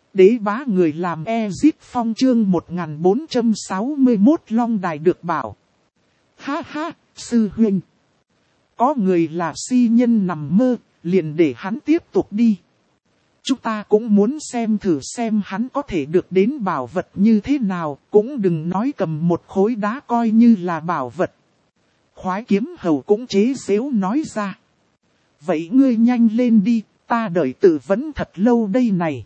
Đế bá người làm Ezit Phong chương 1461 Long Đài được bảo. Ha ha, sư huynh. Có người là si nhân nằm mơ, liền để hắn tiếp tục đi. Chúng ta cũng muốn xem thử xem hắn có thể được đến bảo vật như thế nào, cũng đừng nói cầm một khối đá coi như là bảo vật. Khoái kiếm hầu cũng chế giễu nói ra. Vậy ngươi nhanh lên đi, ta đợi tự vấn thật lâu đây này.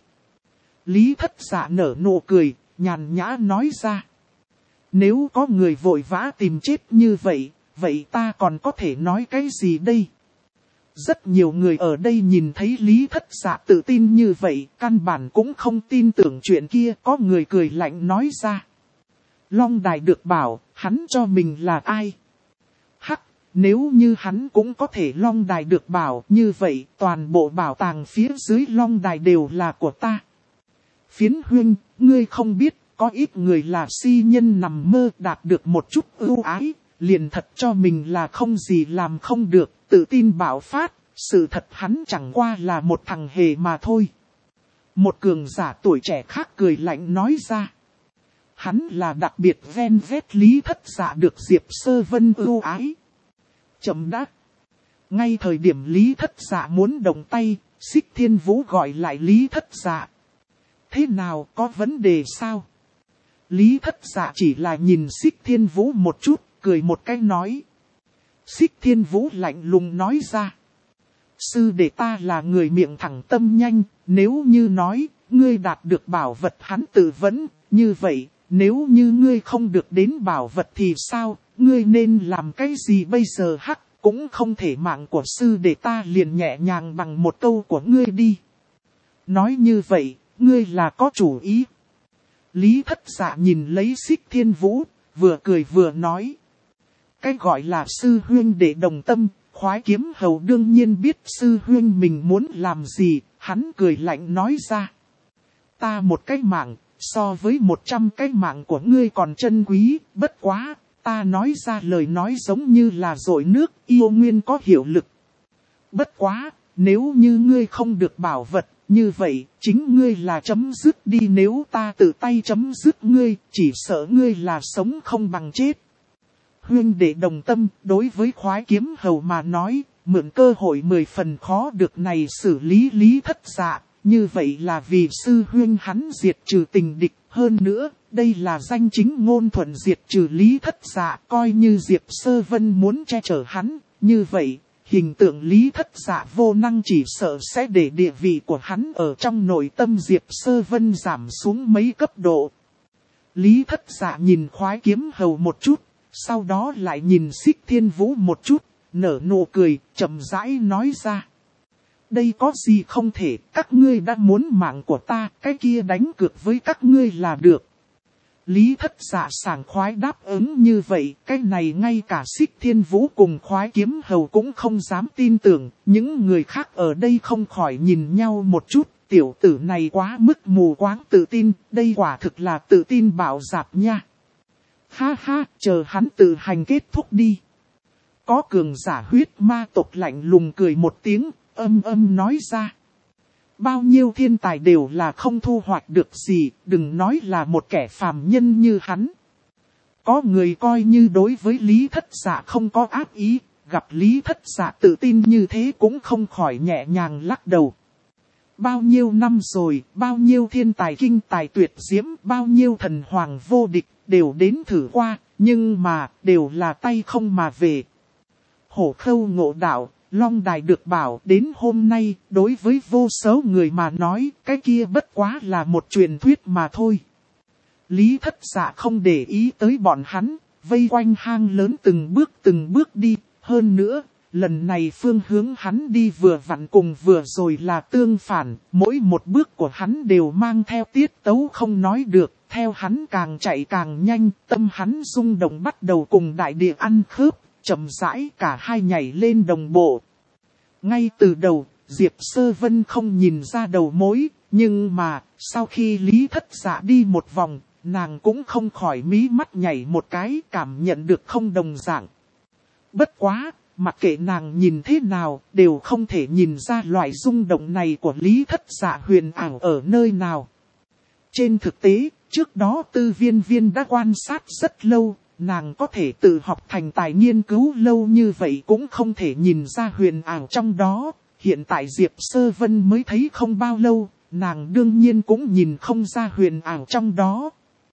Lý Thất Dạ nở nụ cười, nhàn nhã nói ra. Nếu có người vội vã tìm chết như vậy, vậy ta còn có thể nói cái gì đây? Rất nhiều người ở đây nhìn thấy Lý Thất Dạ tự tin như vậy, căn bản cũng không tin tưởng chuyện kia, có người cười lạnh nói ra. Long Đài được bảo, hắn cho mình là ai? Hắc, nếu như hắn cũng có thể Long Đài được bảo, như vậy toàn bộ bảo tàng phía dưới Long Đài đều là của ta. Phiến huynh, ngươi không biết, có ít người là si nhân nằm mơ đạt được một chút ưu ái, liền thật cho mình là không gì làm không được, tự tin bạo phát, sự thật hắn chẳng qua là một thằng hề mà thôi. Một cường giả tuổi trẻ khác cười lạnh nói ra. Hắn là đặc biệt ven vét Lý Thất Dạ được Diệp Sơ Vân ưu ái. Chậm đã. Ngay thời điểm Lý Thất Dạ muốn động tay, Xích Thiên Vũ gọi lại Lý Thất Dạ. Thế nào, có vấn đề sao? Lý Thất Dạ chỉ là nhìn Xích Thiên Vũ một chút, cười một cái nói. Xích Thiên Vũ lạnh lùng nói ra. Sư đệ ta là người miệng thẳng tâm nhanh, nếu như nói, ngươi đạt được bảo vật hắn tự vấn, như vậy, nếu như ngươi không được đến bảo vật thì sao, ngươi nên làm cái gì bây giờ hắc, cũng không thể mạng của sư đệ ta liền nhẹ nhàng bằng một câu của ngươi đi. Nói như vậy, ngươi là có chủ ý. Lý Thất Dạ nhìn lấy Xích Thiên Vũ, vừa cười vừa nói. Cái gọi là sư huynh đệ đồng tâm, khoái kiếm hầu đương nhiên biết sư huynh mình muốn làm gì, hắn cười lạnh nói ra. Ta một cái mạng, so với 100 cái mạng của ngươi còn chân quý, bất quá, ta nói ra lời nói giống như là dội nước, yêu nguyên có hiệu lực. Bất quá, nếu như ngươi không được bảo vật, như vậy, chính ngươi là chấm dứt đi, nếu ta tự tay chấm dứt ngươi, chỉ sợ ngươi là sống không bằng chết. Huynh đệ đồng tâm, đối với khoái kiếm hầu mà nói, mượn cơ hội 10 phần khó được này xử lý Lý Thất Dạ, như vậy là vì sư huynh hắn diệt trừ tình địch, hơn nữa, đây là danh chính ngôn thuận diệt trừ Lý Thất Dạ, coi như Diệp Sơ Vân muốn che chở hắn, như vậy, hình tượng Lý Thất Dạ vô năng chỉ sợ sẽ để địa vị của hắn ở trong nội tâm Diệp Sơ Vân giảm xuống mấy cấp độ. Lý Thất Dạ nhìn khoái kiếm hầu một chút, sau đó lại nhìn Xích Thiên Vũ một chút, nở nụ cười, chậm rãi nói ra. Đây có gì không thể, các ngươi đã muốn mạng của ta, cái kia đánh cược với các ngươi là được. Lý Thất Dạ sảng khoái đáp ứng như vậy, cái này ngay cả Xích Thiên Vũ cùng khoái kiếm hầu cũng không dám tin tưởng, những người khác ở đây không khỏi nhìn nhau một chút, tiểu tử này quá mức mù quáng tự tin, đây quả thực là tự tin bạo dạp nha. Ha ha, chờ hắn tự hành kết thúc đi. Có cường giả huyết ma tộc lạnh lùng cười một tiếng, âm nói ra. Bao nhiêu thiên tài đều là không thu hoạch được gì, đừng nói là một kẻ phàm nhân như hắn. Có người coi như đối với Lý Thất Dạ không có ác ý, gặp Lý Thất Dạ tự tin như thế cũng không khỏi nhẹ nhàng lắc đầu. Bao nhiêu năm rồi, bao nhiêu thiên tài kinh tài tuyệt diễm, bao nhiêu thần hoàng vô địch, đều đến thử qua, nhưng mà, đều là tay không mà về. Hổ Khâu ngộ đạo, Long Đài được bảo đến hôm nay, đối với vô số người mà nói, cái kia bất quá là một truyền thuyết mà thôi. Lý Thất Dạ không để ý tới bọn hắn, vây quanh hang lớn từng bước đi, hơn nữa, lần này phương hướng hắn đi vừa vặn cùng vừa rồi là tương phản, mỗi một bước của hắn đều mang theo tiết tấu không nói được, theo hắn càng chạy càng nhanh, tâm hắn rung động bắt đầu cùng đại địa ăn khớp, chậm rãi cả hai nhảy lên đồng bộ. Ngay từ đầu, Diệp Sơ Vân không nhìn ra đầu mối, nhưng mà, sau khi Lý Thất Dạ đi một vòng, nàng cũng không khỏi mí mắt nhảy một cái, cảm nhận được không đồng dạng. Bất quá, mặc kệ nàng nhìn thế nào, đều không thể nhìn ra loại rung động này của Lý Thất Dạ huyền ảo ở nơi nào. Trên thực tế, trước đó Tư Viên Viên đã quan sát rất lâu, nàng có thể tự học thành tài nghiên cứu lâu như vậy cũng không thể nhìn ra huyền ảo trong đó. Hiện tại Diệp Sơ Vân mới thấy không bao lâu, nàng đương nhiên cũng nhìn không ra huyền ảo trong đó.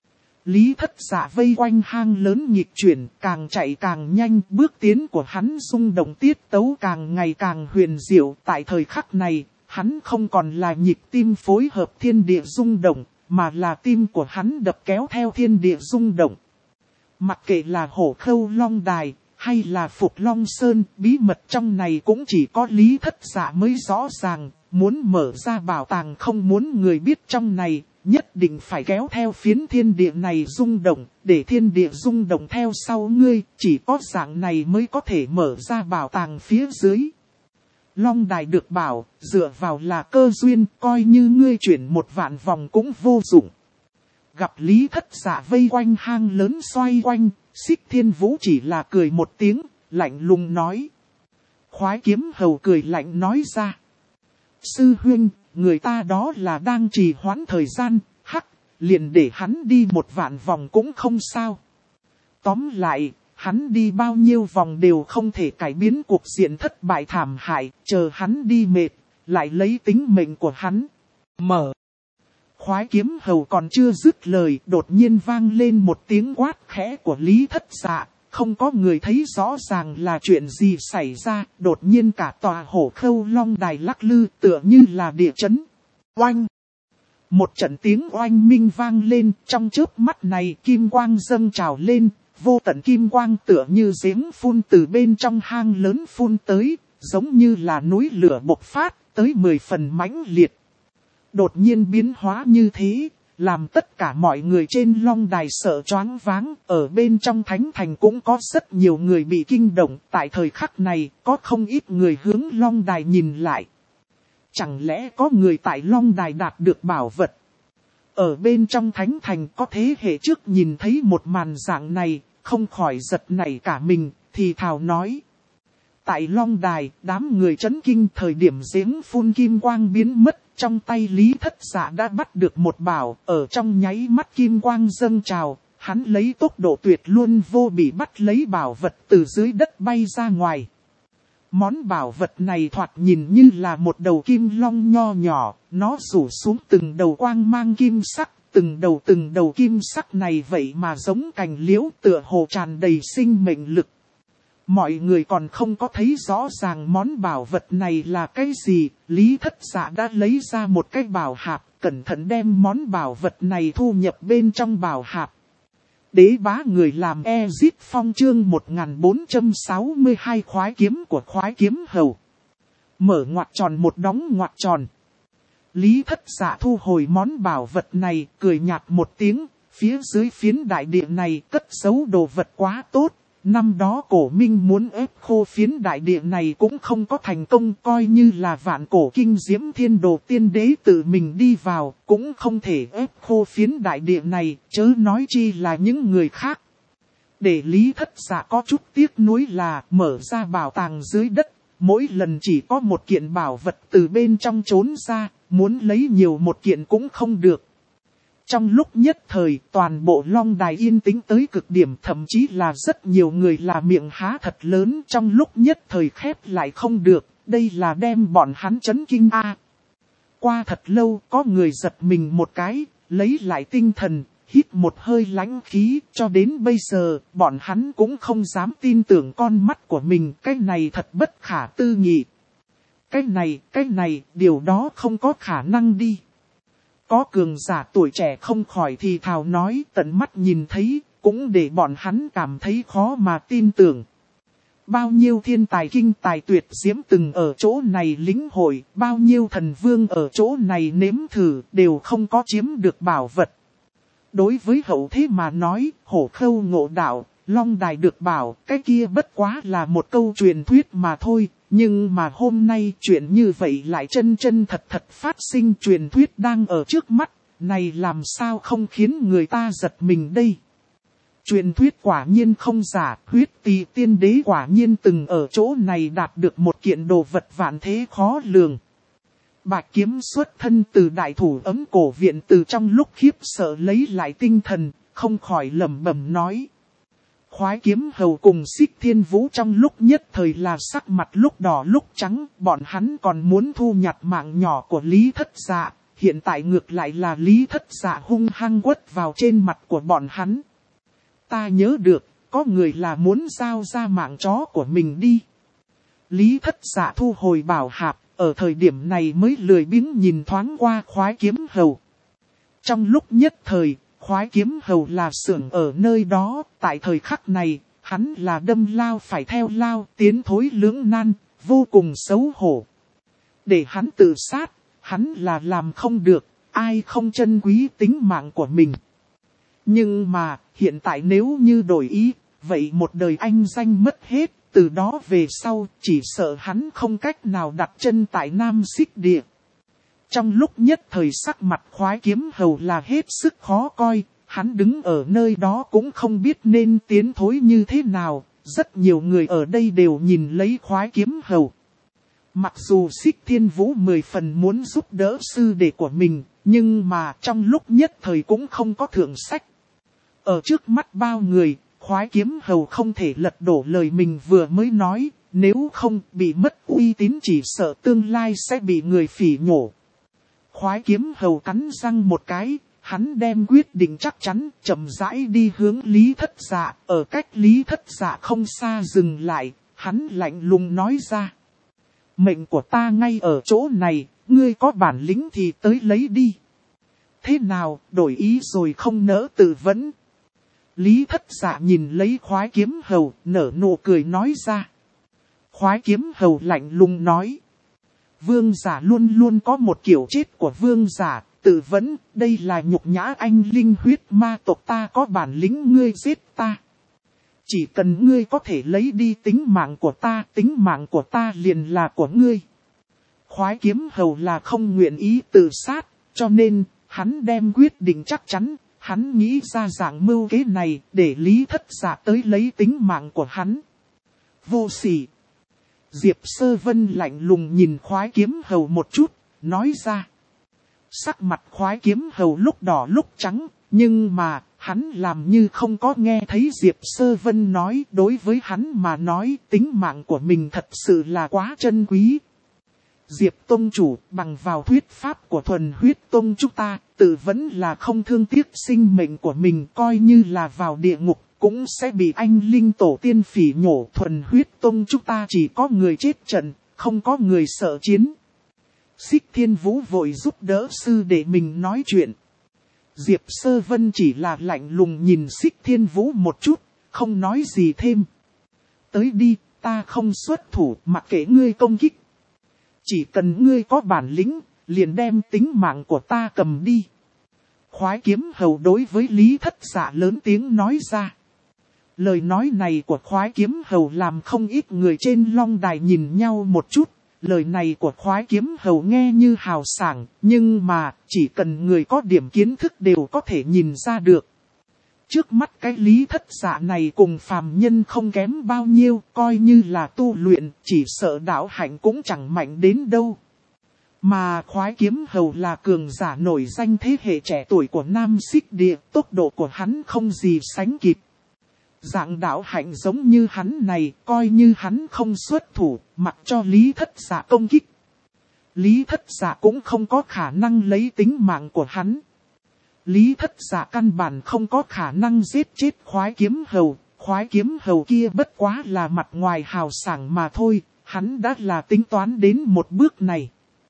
Lý Thất Dạ vây quanh hang lớn nghịch chuyển, càng chạy càng nhanh, bước tiến của hắn rung động tiết tấu càng ngày càng huyền diệu. Tại thời khắc này, hắn không còn là nhịp tim phối hợp thiên địa rung động, mà là tim của hắn đập kéo theo thiên địa rung động. Mặc kệ là Hổ Khâu Long Đài, hay là Phục Long Sơn, bí mật trong này cũng chỉ có Lý Thất Dạ mới rõ ràng. Muốn mở ra bảo tàng không muốn người biết trong này, nhất định phải kéo theo phiến thiên địa này rung động, để thiên địa rung động theo sau ngươi, chỉ có dạng này mới có thể mở ra bảo tàng phía dưới. Long Đài được bảo, dựa vào là cơ duyên, coi như ngươi chuyển 1.000 vòng cũng vô dụng. Gặp Lý Thất Dạ vây quanh hang lớn xoay quanh, Xích Thiên Vũ chỉ là cười một tiếng, lạnh lùng nói. Khoái Kiếm Hầu cười lạnh nói ra. Sư huynh, người ta đó là đang trì hoãn thời gian, liền để hắn đi 1.000 vòng cũng không sao. Tóm lại, hắn đi bao nhiêu vòng đều không thể cải biến cuộc diện thất bại thảm hại, chờ hắn đi mệt, lại lấy tính mệnh của hắn. Mở. Khoái Kiếm Hầu còn chưa dứt lời, đột nhiên vang lên một tiếng quát khẽ của Lý Thất Dạ. Không có người thấy rõ ràng là chuyện gì xảy ra, đột nhiên cả tòa Hổ Khâu Long Đài lắc lư tựa như là địa chấn. Oanh! Một trận tiếng oanh minh vang lên, trong chớp mắt này kim quang dâng trào lên, vô tận kim quang tựa như giếng phun từ bên trong hang lớn phun tới, giống như là núi lửa bộc phát, tới 10 phần mãnh liệt. Đột nhiên biến hóa như thế, làm tất cả mọi người trên Long Đài sợ choáng váng, ở bên trong Thánh Thành cũng có rất nhiều người bị kinh động, tại thời khắc này có không ít người hướng Long Đài nhìn lại. Chẳng lẽ có người tại Long Đài đạt được bảo vật? Ở bên trong Thánh Thành có thế hệ trước nhìn thấy một màn dạng này, không khỏi giật nảy cả mình, thì thào nói. Tại Long Đài, đám người chấn kinh thời điểm giếng phun kim quang biến mất, trong tay Lý Thất Dạ đã bắt được một bảo, ở trong nháy mắt kim quang dâng trào, hắn lấy tốc độ tuyệt luôn vô bị bắt lấy bảo vật từ dưới đất bay ra ngoài. Món bảo vật này thoạt nhìn như là một đầu kim long nho nhỏ, nó rủ xuống từng đầu quang mang kim sắc, từng đầu kim sắc này vậy mà giống cành liễu tựa hồ tràn đầy sinh mệnh lực. Mọi người còn không có thấy rõ ràng món bảo vật này là cái gì, Lý Thất Dạ đã lấy ra một cái bảo hạp, cẩn thận đem món bảo vật này thu nhập bên trong bảo hạp. Đế bá người làm Ezit Phong chương 1462 khoái kiếm của Khoái Kiếm Hầu. Mở ngoặc tròn một đóng ngoặc tròn. Lý Thất Dạ thu hồi món bảo vật này, cười nhạt một tiếng, phía dưới phiến đại địa này cất giấu đồ vật quá tốt. Năm đó Cổ Minh muốn ép khô phiến đại địa này cũng không có thành công, coi như là Vạn Cổ Kinh Diễm Thiên Đồ Tiên Đế tự mình đi vào, cũng không thể ép khô phiến đại địa này, chớ nói chi là những người khác. Để Lý Thất Dạ có chút tiếc nuối là mở ra bảo tàng dưới đất, mỗi lần chỉ có một kiện bảo vật từ bên trong trốn ra, muốn lấy nhiều một kiện cũng không được. Trong lúc nhất thời, toàn bộ Long Đài yên tĩnh tới cực điểm, thậm chí là rất nhiều người là miệng há thật lớn, trong lúc nhất thời khép lại không được, đây là đem bọn hắn chấn kinh a. Qua thật lâu, có người giật mình một cái, lấy lại tinh thần, hít một hơi lãnh khí, cho đến bây giờ, bọn hắn cũng không dám tin tưởng con mắt của mình, cái này thật bất khả tư nghị. Cái này, điều đó không có khả năng đi. Có cường giả tuổi trẻ không khỏi thì thào nói, tận mắt nhìn thấy, cũng để bọn hắn cảm thấy khó mà tin tưởng. Bao nhiêu thiên tài kinh tài tuyệt diễm từng ở chỗ này lĩnh hội, bao nhiêu thần vương ở chỗ này nếm thử, đều không có chiếm được bảo vật. Đối với hậu thế mà nói, Hổ Khâu ngộ đạo, Long Đài được bảo, cái kia bất quá là một câu truyền thuyết mà thôi. Nhưng mà hôm nay chuyện như vậy lại chân thật phát sinh, truyền thuyết đang ở trước mắt, này làm sao không khiến người ta giật mình đây. Truyền thuyết quả nhiên không giả, Huyết Tỳ Tiên Đế quả nhiên từng ở chỗ này đạt được một kiện đồ vật vạn thế khó lường. Bạch kiếm xuất thân từ đại thủ ấm cổ viện, từ trong lúc khiếp sợ lấy lại tinh thần, không khỏi lẩm bẩm nói. Khoái kiếm hầu cùng Xích Thiên Vũ trong lúc nhất thời là sắc mặt lúc đỏ lúc trắng, bọn hắn còn muốn thu nhặt mạng nhỏ của Lý Thất Dạ, hiện tại ngược lại là Lý Thất Dạ hung hăng quất vào trên mặt của bọn hắn. Ta nhớ được, có người là muốn giao ra mạng chó của mình đi. Lý Thất Dạ thu hồi bảo hạp, ở thời điểm này mới lười biếng nhìn thoáng qua khoái kiếm hầu. Trong lúc nhất thời, khoái kiếm hầu là xưởng ở nơi đó, tại thời khắc này, hắn là đâm lao phải theo lao, tiến thối lưỡng nan, vô cùng xấu hổ. Để hắn tự sát, hắn là làm không được, ai không trân quý tính mạng của mình. Nhưng mà, hiện tại nếu như đổi ý, vậy một đời anh danh mất hết, từ đó về sau, chỉ sợ hắn không cách nào đặt chân tại Nam Xích Địa. Trong lúc nhất thời sắc mặt khoái kiếm hầu là hết sức khó coi, hắn đứng ở nơi đó cũng không biết nên tiến thối như thế nào, rất nhiều người ở đây đều nhìn lấy khoái kiếm hầu. Mặc dù Xích Thiên Vũ 10 phần muốn giúp đỡ sư đệ của mình, nhưng mà trong lúc nhất thời cũng không có thượng sách. Ở trước mắt bao người, khoái kiếm hầu không thể lật đổ lời mình vừa mới nói, nếu không bị mất uy tín chỉ sợ tương lai sẽ bị người phỉ nhổ. Khoái kiếm hầu cắn răng một cái, hắn đem quyết định chắc chắn, chậm rãi đi hướng Lý Thất Dạ, ở cách Lý Thất Dạ không xa dừng lại, hắn lạnh lùng nói ra. Mệnh của ta ngay ở chỗ này, ngươi có bản lĩnh thì tới lấy đi. Thế nào, đổi ý rồi không nỡ tự vấn. Lý Thất Dạ nhìn lấy khoái kiếm hầu, nở nụ cười nói ra. Khoái kiếm hầu lạnh lùng nói. Vương giả luôn luôn có một kiểu chết của vương giả, tự vấn, đây là nhục nhã anh linh huyết ma tộc, ta có bản lĩnh ngươi giết ta. Chỉ cần ngươi có thể lấy đi tính mạng của ta liền là của ngươi. Khoái kiếm hầu là không nguyện ý tự sát, cho nên, hắn đem quyết định chắc chắn, hắn nghĩ ra dạng mưu kế này để Lý Thất Dạ tới lấy tính mạng của hắn. Vô sỉ. Diệp Sơ Vân lạnh lùng nhìn khoái kiếm hầu một chút, nói ra. Sắc mặt khoái kiếm hầu lúc đỏ lúc trắng, nhưng mà, hắn làm như không có nghe thấy Diệp Sơ Vân nói, đối với hắn mà nói tính mạng của mình thật sự là quá trân quý. Diệp Tông Chủ, bằng vào thuyết pháp của thuần huyết Tông chúng ta, tự vẫn là không thương tiếc sinh mệnh của mình, coi như là vào địa ngục, cũng sẽ bị anh linh tổ tiên phỉ nhổ. Thuần huyết Tông chúng ta chỉ có người chết trận, không có người sợ chiến. Xích Thiên Vũ vội giúp đỡ sư để mình nói chuyện. Diệp Sơ Vân chỉ là lạnh lùng nhìn Xích Thiên Vũ một chút, không nói gì thêm. Tới đi, ta không xuất thủ, mặc kệ ngươi công kích. Chỉ cần ngươi có bản lĩnh, liền đem tính mạng của ta cầm đi. Khoái kiếm hầu đối với Lý Thất Dạ lớn tiếng nói ra. Lời nói này của khoái kiếm hầu làm không ít người trên long đài nhìn nhau một chút. Lời này của khoái kiếm hầu nghe như hào sảng, nhưng mà chỉ cần người có điểm kiến thức đều có thể nhìn ra được. Trước mắt cái Lý Thất Dạ này cùng phàm nhân không kém bao nhiêu, coi như là tu luyện, chỉ sợ đạo hạnh cũng chẳng mạnh đến đâu. Mà khoái kiếm hầu là cường giả nổi danh thế hệ trẻ tuổi của Nam Xích Địa, tốc độ của hắn không gì sánh kịp. Dạng đạo hạnh giống như hắn này, coi như hắn không xuất thủ, mặc cho Lý Thất Dạ công kích. Lý Thất Dạ cũng không có khả năng lấy tính mạng của hắn. Lý Thất Dạ căn bản không có khả năng giết chết khoái kiếm hầu kia bất quá là mặt ngoài hào sảng mà thôi, hắn đã là tính toán đến một bước này.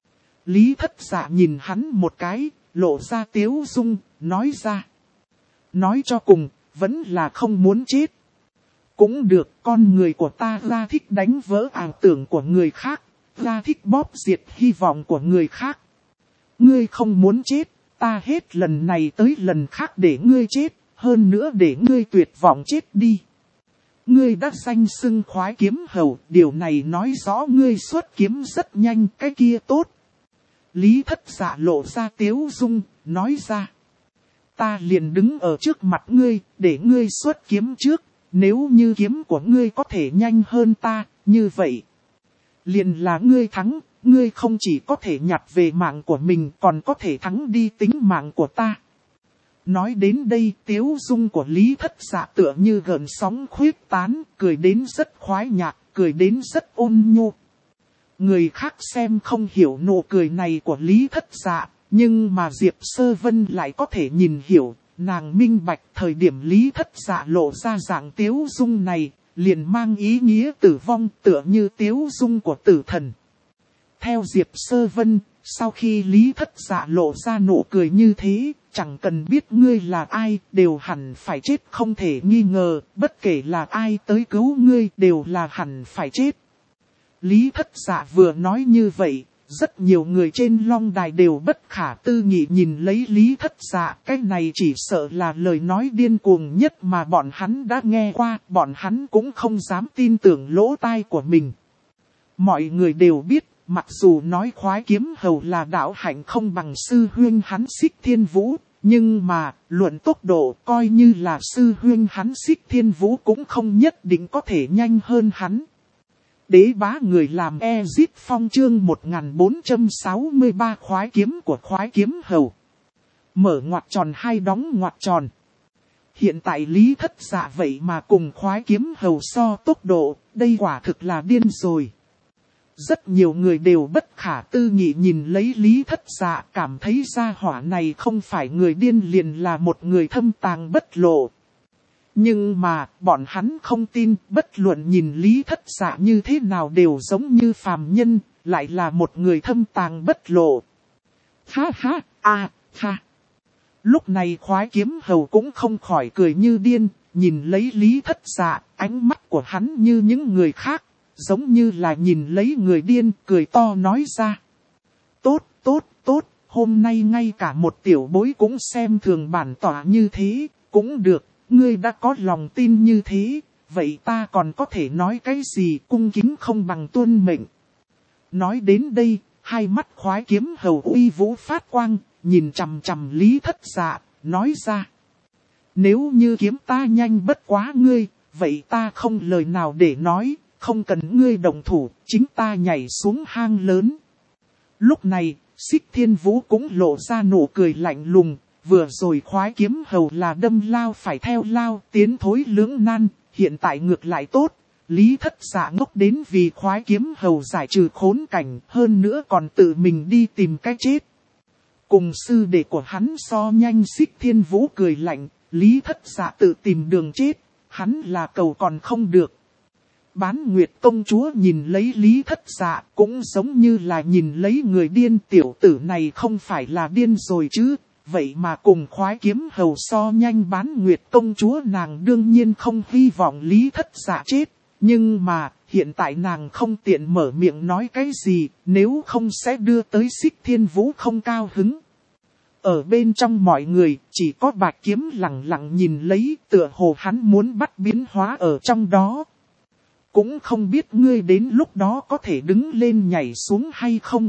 Lý Thất Dạ nhìn hắn một cái, lộ ra tiếu dung, nói ra. Nói cho cùng, vẫn là không muốn chết. Cũng được, con người của ta ra thích đánh vỡ ảo tưởng của người khác, ra thích bóp diệt hy vọng của người khác. Ngươi không muốn chết, ta hết lần này tới lần khác để ngươi chết, hơn nữa để ngươi tuyệt vọng chết đi. Ngươi đã danh xưng khoái kiếm hầu, điều này nói rõ ngươi xuất kiếm rất nhanh, cái kia tốt. Lý Thất Dạ lộ ra tiếu dung, nói ra. Ta liền đứng ở trước mặt ngươi, để ngươi xuất kiếm trước, nếu như kiếm của ngươi có thể nhanh hơn ta, như vậy. Liền là ngươi thắng, ngươi không chỉ có thể nhặt về mạng của mình còn có thể thắng đi tính mạng của ta. Nói đến đây tiếu dung của Lý Thất Dạ tựa như gợn sóng khuyết tán, cười đến rất khoái nhạc, cười đến rất ôn nhu. Người khác xem không hiểu nụ cười này của Lý Thất Dạ, nhưng mà Diệp Sơ Vân lại có thể nhìn hiểu, nàng minh bạch thời điểm Lý Thất Dạ lộ ra dạng tiếu dung này, liền mang ý nghĩa tử vong tựa như tiếu dung của tử thần. Theo Diệp Sơ Vân, sau khi Lý Thất Dạ lộ ra nụ cười như thế, chẳng cần biết ngươi là ai, đều hẳn phải chết không thể nghi ngờ, bất kể là ai tới cứu ngươi đều là hẳn phải chết. Lý Thất Dạ vừa nói như vậy, rất nhiều người trên long đài đều bất khả tư nghị nhìn lấy Lý Thất Dạ. Cái này chỉ sợ là lời nói điên cuồng nhất mà bọn hắn đã nghe qua, bọn hắn cũng không dám tin tưởng lỗ tai của mình. Mọi người đều biết, mặc dù nói Khoái Kiếm Hầu là đạo hạnh không bằng sư huynh hắn Xích Thiên Vũ, nhưng mà, luận tốc độ coi như là sư huynh hắn Xích Thiên Vũ cũng không nhất định có thể nhanh hơn hắn. Đế bá người làm Ezit Phong chương 1463 khoái kiếm của Khoái Kiếm Hầu. Mở ngoặc tròn hay đóng ngoặc tròn. Hiện tại Lý Thất Dạ vậy mà cùng Khoái Kiếm Hầu so tốc độ, đây quả thực là điên rồi. Rất nhiều người đều bất khả tư nghị nhìn lấy Lý Thất Dạ, cảm thấy gia hỏa này không phải người điên liền là một người thâm tàng bất lộ. Nhưng mà, bọn hắn không tin, bất luận nhìn Lý Thất Dạ như thế nào đều giống như phàm nhân, lại là một người thâm tàng bất lộ. Ha ha, ha. Lúc này Khoái Kiếm Hầu cũng không khỏi cười như điên, nhìn lấy Lý Thất Dạ, ánh mắt của hắn như những người khác, giống như là nhìn lấy người điên, cười to nói ra. Tốt, hôm nay ngay cả một tiểu bối cũng xem thường bản tỏa như thế, cũng được. Ngươi đã có lòng tin như thế, vậy ta còn có thể nói cái gì, cung kính không bằng tuân mệnh. Nói đến đây, hai mắt Khoái Kiếm Hầu uy vũ phát quang, nhìn chằm chằm Lý Thất Dạ, nói ra. Nếu như kiếm ta nhanh bất quá ngươi, vậy ta không lời nào để nói, không cần ngươi động thủ, chính ta nhảy xuống hang lớn. Lúc này, Xích Thiên Vũ cũng lộ ra nụ cười lạnh lùng. Vừa rồi Khoái Kiếm Hầu là đâm lao phải theo lao, tiến thối lưỡng nan, hiện tại ngược lại tốt. Lý Thất Dạ ngốc đến vì Khoái Kiếm Hầu giải trừ khốn cảnh, hơn nữa còn tự mình đi tìm cái chết. Cùng sư đệ của hắn so nhanh Xích Thiên Vũ cười lạnh, Lý Thất Dạ tự tìm đường chết, hắn là cầu còn không được. Bán Nguyệt công chúa nhìn lấy Lý Thất Dạ cũng giống như là nhìn lấy người điên, tiểu tử này không phải là điên rồi chứ. Vậy mà cùng Khoái Kiếm Hầu so nhanh Bán Nguyệt công chúa nàng đương nhiên không hy vọng Lý Thất Dạ chết. Nhưng mà hiện tại nàng không tiện mở miệng nói cái gì, nếu không sẽ đưa tới Xích Thiên Vũ không cao hứng. Ở bên trong mọi người chỉ có Bạch Kiếm lặng lặng nhìn lấy, tựa hồ hắn muốn bắt biến hóa ở trong đó. Cũng không biết ngươi đến lúc đó có thể đứng lên nhảy xuống hay không.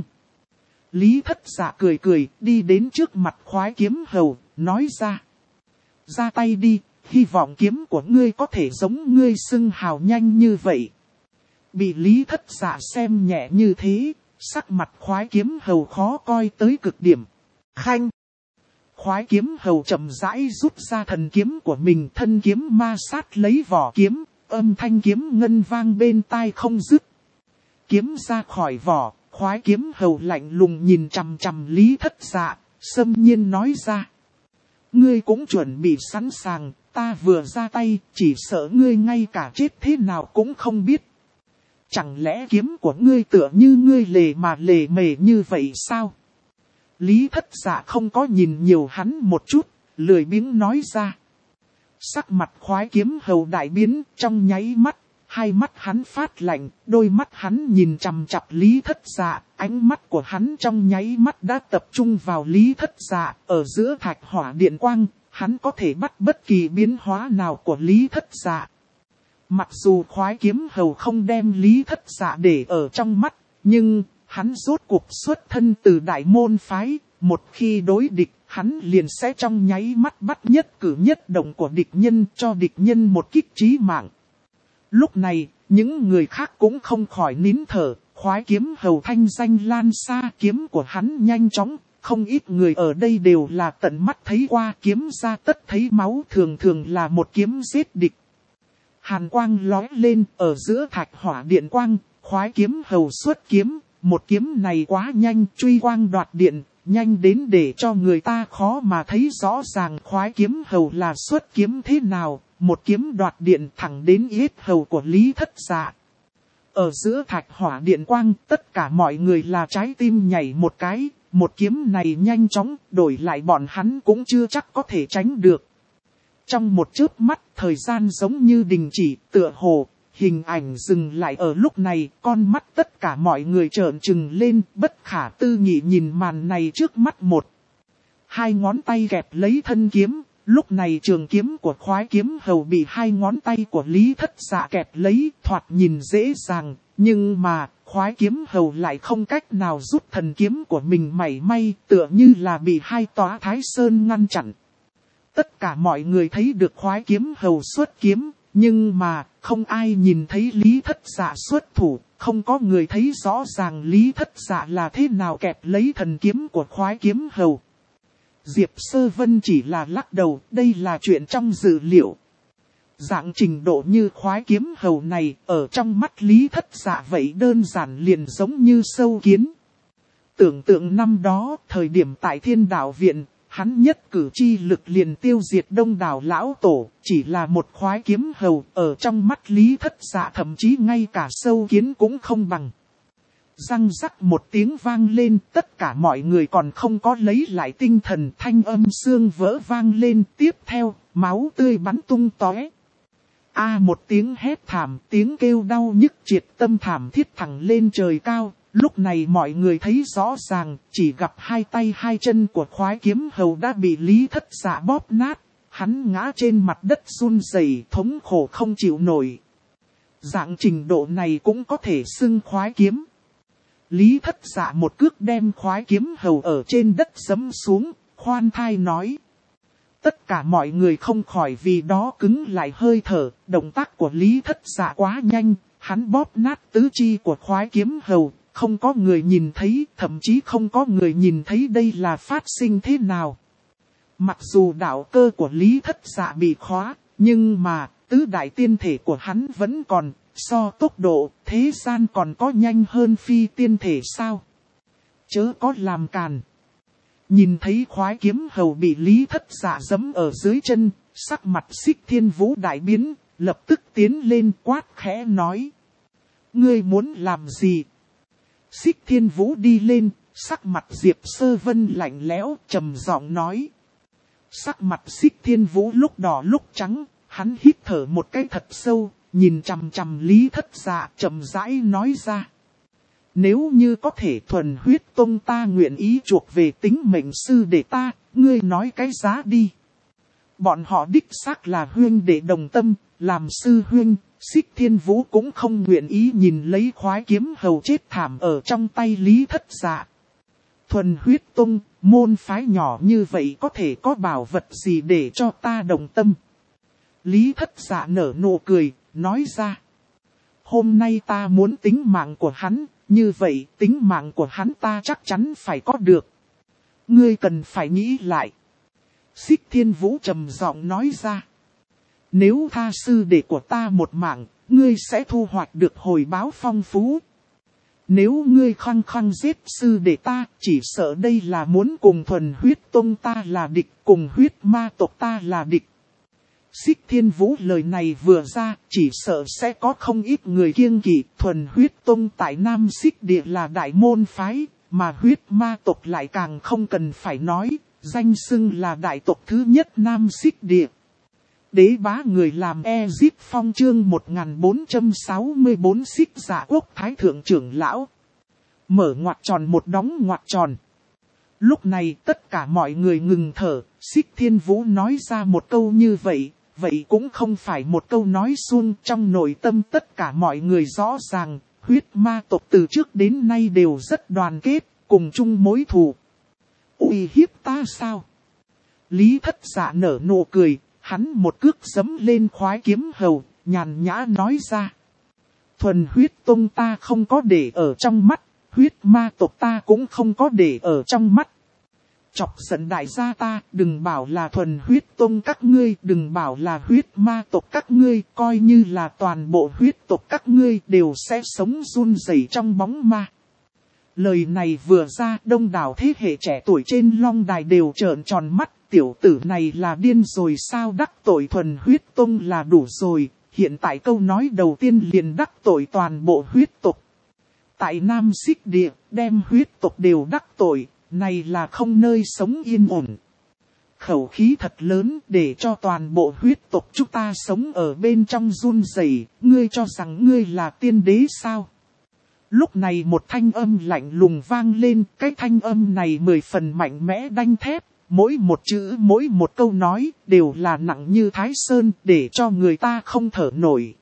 Lý Thất Dạ cười cười, đi đến trước mặt Khoái Kiếm Hầu, nói ra. Ra tay đi, hy vọng kiếm của ngươi có thể giống ngươi xưng hào nhanh như vậy. Bị Lý Thất Dạ xem nhẹ như thế, sắc mặt Khoái Kiếm Hầu khó coi tới cực điểm. Khanh! Khoái Kiếm Hầu chậm rãi rút ra thần kiếm của mình, thân kiếm ma sát lấy vỏ kiếm, âm thanh kiếm ngân vang bên tai không dứt. Kiếm ra khỏi vỏ. Khoái Kiếm Hầu lạnh lùng nhìn chằm chằm Lý Thất Dạ, xâm nhiên nói ra. Ngươi cũng chuẩn bị sẵn sàng, ta vừa ra tay, chỉ sợ ngươi ngay cả chết thế nào cũng không biết. Chẳng lẽ kiếm của ngươi tựa như ngươi lề mà lề mề như vậy sao? Lý Thất Dạ không có nhìn nhiều hắn một chút, lười biếng nói ra. Sắc mặt Khoái Kiếm Hầu đại biến, trong nháy mắt. Hai mắt hắn phát lạnh, đôi mắt hắn nhìn chằm chằm Lý Thất Dạ, ánh mắt của hắn trong nháy mắt đã tập trung vào Lý Thất Dạ, ở giữa thạch hỏa điện quang, hắn có thể bắt bất kỳ biến hóa nào của Lý Thất Dạ. Mặc dù Khoái Kiếm Hầu không đem Lý Thất Dạ để ở trong mắt, nhưng hắn rốt cuộc xuất thân từ Đại Môn phái, một khi đối địch, hắn liền sẽ trong nháy mắt bắt nhất cử nhất động của địch nhân, cho địch nhân một kích chí mạng. Lúc này, những người khác cũng không khỏi nín thở, khoái kiếm hầu thanh danh lan xa, kiếm của hắn nhanh chóng, không ít người ở đây đều là tận mắt thấy qua, kiếm ra tất thấy máu, thường thường là một kiếm giết địch. Hàn quang lóe lên, ở giữa thạch hỏa điện quang, khoái kiếm hầu xuất kiếm, một kiếm này quá nhanh, truy quang đoạt điện, nhanh đến để cho người ta khó mà thấy rõ ràng khoái kiếm hầu là xuất kiếm thế nào, một kiếm đoạt điện thẳng đến yết hầu của Lý Thất Dạ. Ở giữa thạch hỏa điện quang, tất cả mọi người là trái tim nhảy một cái, một kiếm này nhanh chóng, đổi lại bọn hắn cũng chưa chắc có thể tránh được. Trong một chớp mắt, thời gian giống như đình chỉ, tựa hồ, hình ảnh dừng lại ở lúc này, con mắt tất cả mọi người trợn trừng lên, bất khả tư nghị nhìn màn này trước mắt một. Hai ngón tay kẹp lấy thân kiếm, lúc này trường kiếm của khoái kiếm hầu bị hai ngón tay của Lý Thất Dạ kẹp lấy, thoạt nhìn dễ dàng, nhưng mà, khoái kiếm hầu lại không cách nào rút thần kiếm của mình mảy may, tựa như là bị hai tòa Thái Sơn ngăn chặn. Tất cả mọi người thấy được khoái kiếm hầu xuất kiếm, nhưng mà, không ai nhìn thấy Lý Thất Dạ xuất thủ, không có người thấy rõ ràng Lý Thất Dạ là thế nào kẹp lấy thần kiếm của khoái kiếm hầu. Diệp Sơ Vân chỉ là lắc đầu, đây là chuyện trong dự liệu. Dạng trình độ như khoái kiếm hầu này, ở trong mắt Lý Thất Dạ vậy đơn giản liền giống như sâu kiến. Tưởng tượng năm đó, thời điểm tại Thiên Đạo Viện, hắn nhất cử chi lực liền tiêu diệt Đông Đảo lão tổ, chỉ là một khoái kiếm hầu, ở trong mắt Lý Thất Dạ thậm chí ngay cả sâu kiến cũng không bằng. Răng rắc một tiếng vang lên, tất cả mọi người còn không có lấy lại tinh thần, thanh âm xương vỡ vang lên, tiếp theo, máu tươi bắn tung tóe. Một tiếng hét thảm, tiếng kêu đau nhức triệt tâm thảm thiết thẳng lên trời cao. Lúc này mọi người thấy rõ ràng, chỉ gặp hai tay hai chân của khoái kiếm hầu đã bị Lý Thất Dạ bóp nát. Hắn ngã trên mặt đất run rẩy, thống khổ không chịu nổi. Dạng trình độ này cũng có thể xưng khoái kiếm. Lý Thất Dạ một cước đem khoái kiếm hầu ở trên đất giẫm xuống, khoan thai nói. Tất cả mọi người không khỏi vì đó cứng lại hơi thở, động tác của Lý Thất Dạ quá nhanh, hắn bóp nát tứ chi của khoái kiếm hầu, không có người nhìn thấy, thậm chí không có người nhìn thấy đây là phát sinh thế nào. Mặc dù đạo cơ của Lý Thất Dạ bị khóa, nhưng mà, tứ đại tiên thể của hắn vẫn còn, so tốc độ, thế gian còn có nhanh hơn phi tiên thể sao? Chớ có làm càn. Nhìn thấy khoái kiếm hầu bị Lý Thất Dạ giẫm ở dưới chân, sắc mặt Xích Thiên Vũ đại biến, lập tức tiến lên quát khẽ nói. Ngươi muốn làm gì? Xích Thiên Vũ đi lên, sắc mặt Diệp Sơ Vân lạnh lẽo, trầm giọng nói. Sắc mặt Xích Thiên Vũ lúc đỏ lúc trắng, hắn hít thở một cái thật sâu, nhìn chằm chằm Lý Thất Dạ chậm rãi nói ra. Nếu như có thể thuần huyết tông ta nguyện ý chuộc về tính mệnh sư để ta, ngươi nói cái giá đi. Bọn họ đích xác là huynh đệ đồng tâm, làm sư huynh, Xích Thiên Vũ cũng không nguyện ý nhìn lấy khoái kiếm hầu chết thảm ở trong tay Lý Thất Dạ. Thuần huyết tông, môn phái nhỏ như vậy có thể có bảo vật gì để cho ta đồng tâm. Lý Thất Dạ nở nụ cười, nói ra. Hôm nay ta muốn tính mạng của hắn, như vậy tính mạng của hắn ta chắc chắn phải có được. Ngươi cần phải nghĩ lại. Xích Thiên Vũ trầm giọng nói ra. Nếu tha sư đệ của ta một mạng, ngươi sẽ thu hoạch được hồi báo phong phú. Nếu ngươi khăng khăng giết sư đệ ta, chỉ sợ đây là muốn cùng thuần huyết tông ta là địch, cùng huyết ma tộc ta là địch. Xích Thiên Vũ lời này vừa ra, chỉ sợ sẽ có không ít người kiêng kỵ. Thuần huyết tông tại Nam Xích Địa là đại môn phái, mà huyết ma tộc lại càng không cần phải nói, danh xưng là đại tộc thứ nhất Nam Xích Địa. Đế bá người làm Egypt phong chương 1464 Xích Dạ Quốc Thái Thượng trưởng lão. Mở ngoặc tròn một đóng ngoặc tròn. Lúc này tất cả mọi người ngừng thở, Xích Thiên Vũ nói ra một câu như vậy, vậy cũng không phải một câu nói suông, trong nội tâm tất cả mọi người rõ ràng, huyết ma tộc từ trước đến nay đều rất đoàn kết, cùng chung mối thù. Uy hiếp ta sao? Lý Thất Dạ nở nụ cười, hắn một cước giẫm lên khoái kiếm hầu, nhàn nhã nói ra. Thuần huyết tông ta không có để ở trong mắt, huyết ma tộc ta cũng không có để ở trong mắt. Chọc giận đại gia ta, đừng bảo là thuần huyết tông các ngươi, đừng bảo là huyết ma tộc các ngươi, coi như là toàn bộ huyết tộc các ngươi đều sẽ sống run rẩy trong bóng ma. Lời này vừa ra, đông đảo thế hệ trẻ tuổi trên long đài đều trợn tròn mắt, tiểu tử này là điên rồi sao, đắc tội thuần huyết tông là đủ rồi, hiện tại câu nói đầu tiên liền đắc tội toàn bộ huyết tộc. Tại Nam Xích Địa, đem huyết tộc đều đắc tội, này là không nơi sống yên ổn. Khẩu khí thật lớn để cho toàn bộ huyết tộc chúng ta sống ở bên trong run rẩy, ngươi cho rằng ngươi là tiên đế sao? Lúc này một thanh âm lạnh lùng vang lên, cái thanh âm này 10 phần mạnh mẽ đanh thép, mỗi một chữ mỗi một câu nói đều là nặng như Thái Sơn để cho người ta không thở nổi.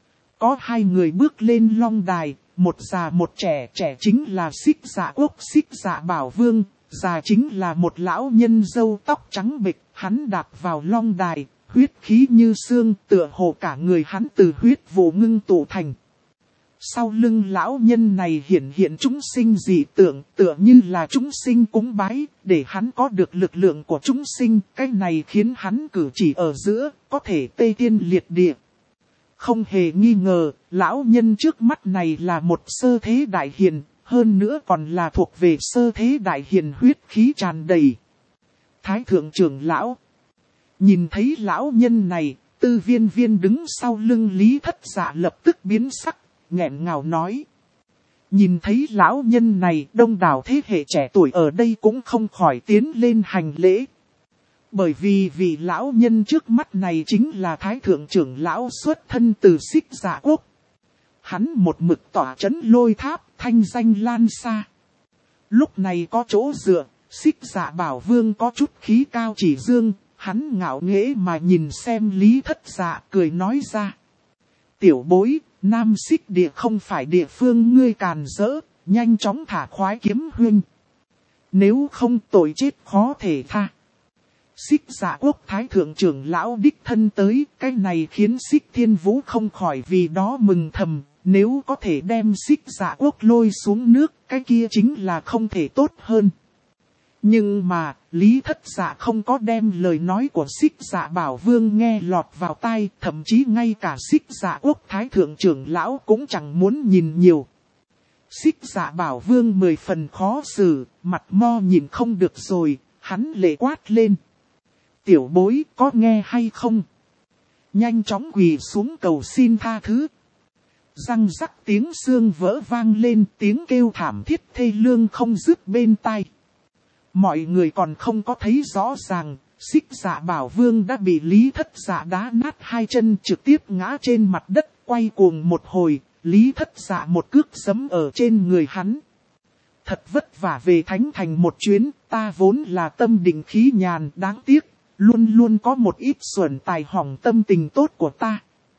Có hai người bước lên long đài, một già một trẻ, trẻ chính là Xích Dạ Quốc Xích Dạ Bảo Vương, già chính là một lão nhân râu tóc trắng bệch, hắn đạp vào long đài, huyết khí như xương, tựa hồ cả người hắn từ huyết vụ ngưng tụ thành. Sau lưng lão nhân này hiện hiện chúng sinh dị tượng, tựa như là chúng sinh cúng bái, để hắn có được lực lượng của chúng sinh, cái này khiến hắn cử chỉ ở giữa, có thể tê thiên liệt địa. Không hề nghi ngờ, lão nhân trước mắt này là một sơ thế đại hiền, hơn nữa còn là thuộc về sơ thế đại hiền huyết khí tràn đầy. Thái thượng trưởng lão. Nhìn thấy lão nhân này, Tư Viên Viên đứng sau lưng Lý Thất Dạ lập tức biến sắc, nghẹn ngào nói. Nhìn thấy lão nhân này, đông đảo thế hệ trẻ tuổi ở đây cũng không khỏi tiến lên hành lễ. Bởi vì vị lão nhân trước mắt này chính là Thái thượng trưởng lão xuất thân từ Xích Dạ Quốc. Hắn một mực tỏa trấn Lôi Tháp, thanh danh lan xa. Lúc này có chỗ dựa, Xích Dạ Bảo Vương có chút khí cao chỉ dương, hắn ngạo nghễ mà nhìn xem Lý Thất Dạ cười nói ra. Tiểu bối, Nam Xích Địa không phải địa phương ngươi càn rỡ, nhanh chóng thả khoái kiếm huynh. Nếu không tội chết khó thể tha. Xích Dạ Quốc Thái thượng trưởng lão đích thân tới, cái này khiến Xích Thiên Vũ không khỏi vì đó mừng thầm. Nếu có thể đem Xích Dạ Quốc lôi xuống nước, cái kia chính là không thể tốt hơn. Nhưng mà, Lý Thất Dạ không có đem lời nói của Xích Dạ Bảo Vương nghe lọt vào tai, thậm chí ngay cả Xích Dạ Quốc Thái thượng trưởng lão cũng chẳng muốn nhìn nhiều. Xích Dạ Bảo Vương 10 phần khó xử, mặt mo nhìn không được rồi, hắn lệ quát lên. Tiểu bối có nghe hay không? Nhanh chóng quỳ xuống cầu xin tha thứ. Răng rắc tiếng xương vỡ vang lên, tiếng kêu thảm thiết thê lương không dứt bên tai. Mọi người còn không có thấy rõ ràng, Xích Dạ Bảo Vương đã bị Lý Thất Dạ đá nát hai chân trực tiếp ngã trên mặt đất, quay cuồng một hồi, Lý Thất Dạ một cước giẫm ở trên người hắn. Thật vất vả về Thánh Thành một chuyến, ta vốn là tâm định khí nhàn, đáng tiếc, luôn luôn có một ít xuẩn tài hỏng tâm tình tốt của ta.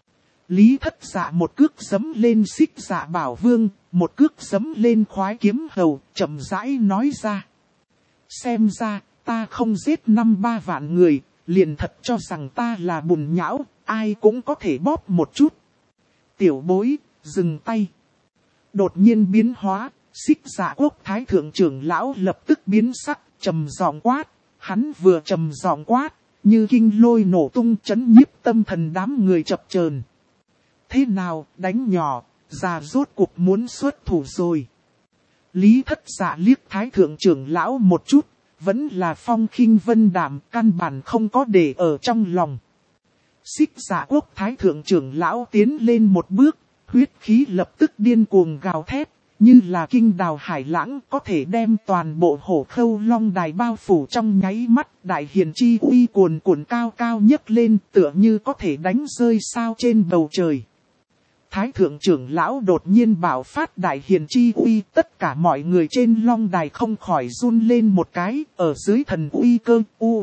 Lý Thất Dạ một cước giẫm lên Xích Dạ Bảo Vương, một cước giẫm lên khoái kiếm hầu, chậm rãi nói ra. Xem ra, ta không giết 5-3 vạn người, liền thật cho rằng ta là bùn nhão, ai cũng có thể bóp một chút. Tiểu bối, dừng tay. Đột nhiên biến hóa, Xích Dạ Quốc Thái thượng trưởng lão lập tức biến sắc, trầm giọng quát. Hắn vừa trầm giọng quát, như kinh lôi nổ tung chấn nhiếp tâm thần đám người chập chờn. Thế nào, đánh nhỏ, già rốt cuộc muốn xuất thủ rồi. Lý Thất Dạ liếc Thái thượng trưởng lão một chút, vẫn là phong khinh vân đạm, căn bản không có để ở trong lòng. Xích Dạ Quốc Thái thượng trưởng lão tiến lên một bước, huyết khí lập tức điên cuồng gào thét, như là kinh đào hải lãng, có thể đem toàn bộ Hổ Khâu Long Đài bao phủ trong nháy mắt. Đại hiền chi uy cuồn cuộn cao cao nhấc lên, tựa như có thể đánh rơi sao trên bầu trời. Thái thượng trưởng lão đột nhiên bạo phát đại hiền chi uy, tất cả mọi người trên long đài không khỏi run lên một cái, ở dưới thần uy cơ,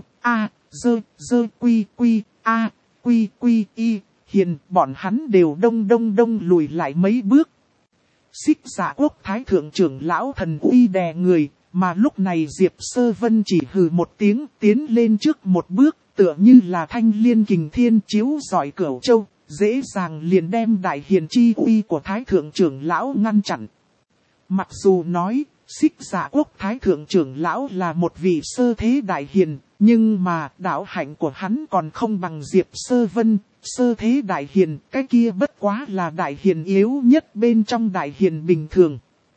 quy hiền, bọn hắn đều đông lùi lại mấy bước. Xích Dạ Quốc Thái thượng trưởng lão thần uy đè người, mà lúc này Diệp Sơ Vân chỉ hừ một tiếng tiến lên trước một bước, tựa như là thanh liên kình thiên chiếu rọi cửu châu. dễ dàng liền đem đại hiền chi uy của Thái Thượng trưởng lão ngăn chặn. Mặc dù nói, Xích Dạ Quốc Thái Thượng trưởng lão là một vị sơ thế đại hiền, nhưng mà đạo hạnh của hắn còn không bằng Diệp Sơ Vân. Sơ thế đại hiền, cái kia bất quá là đại hiền yếu nhất bên trong đại hiền bình thường.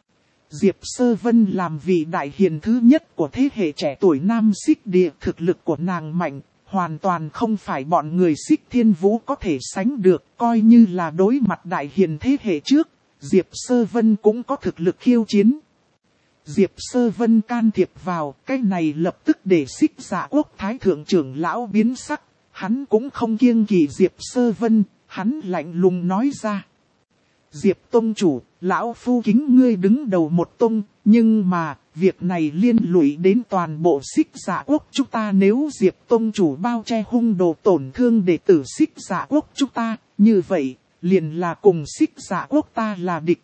Diệp Sơ Vân làm vị đại hiền thứ nhất của thế hệ trẻ tuổi Nam Xích Địa, thực lực của nàng mạnh, hoàn toàn không phải bọn người Xích Thiên Vũ có thể sánh được, coi như là đối mặt đại hiền thế hệ trước, Diệp Sơ Vân cũng có thực lực khiêu chiến. Diệp Sơ Vân can thiệp vào, cái này lập tức để Xích Dạ Quốc Thái Thượng trưởng lão biến sắc, hắn cũng không kiêng kỵ Diệp Sơ Vân, hắn lạnh lùng nói ra. Diệp Tông chủ, lão phu kính ngươi đứng đầu một tông, nhưng mà, việc này liên lụy đến toàn bộ Xích Dạ Quốc chúng ta, nếu Diệp Tông chủ bao che hung đồ tổn thương đệ tử Xích Dạ Quốc chúng ta, như vậy, liền là cùng Xích Dạ Quốc ta là địch.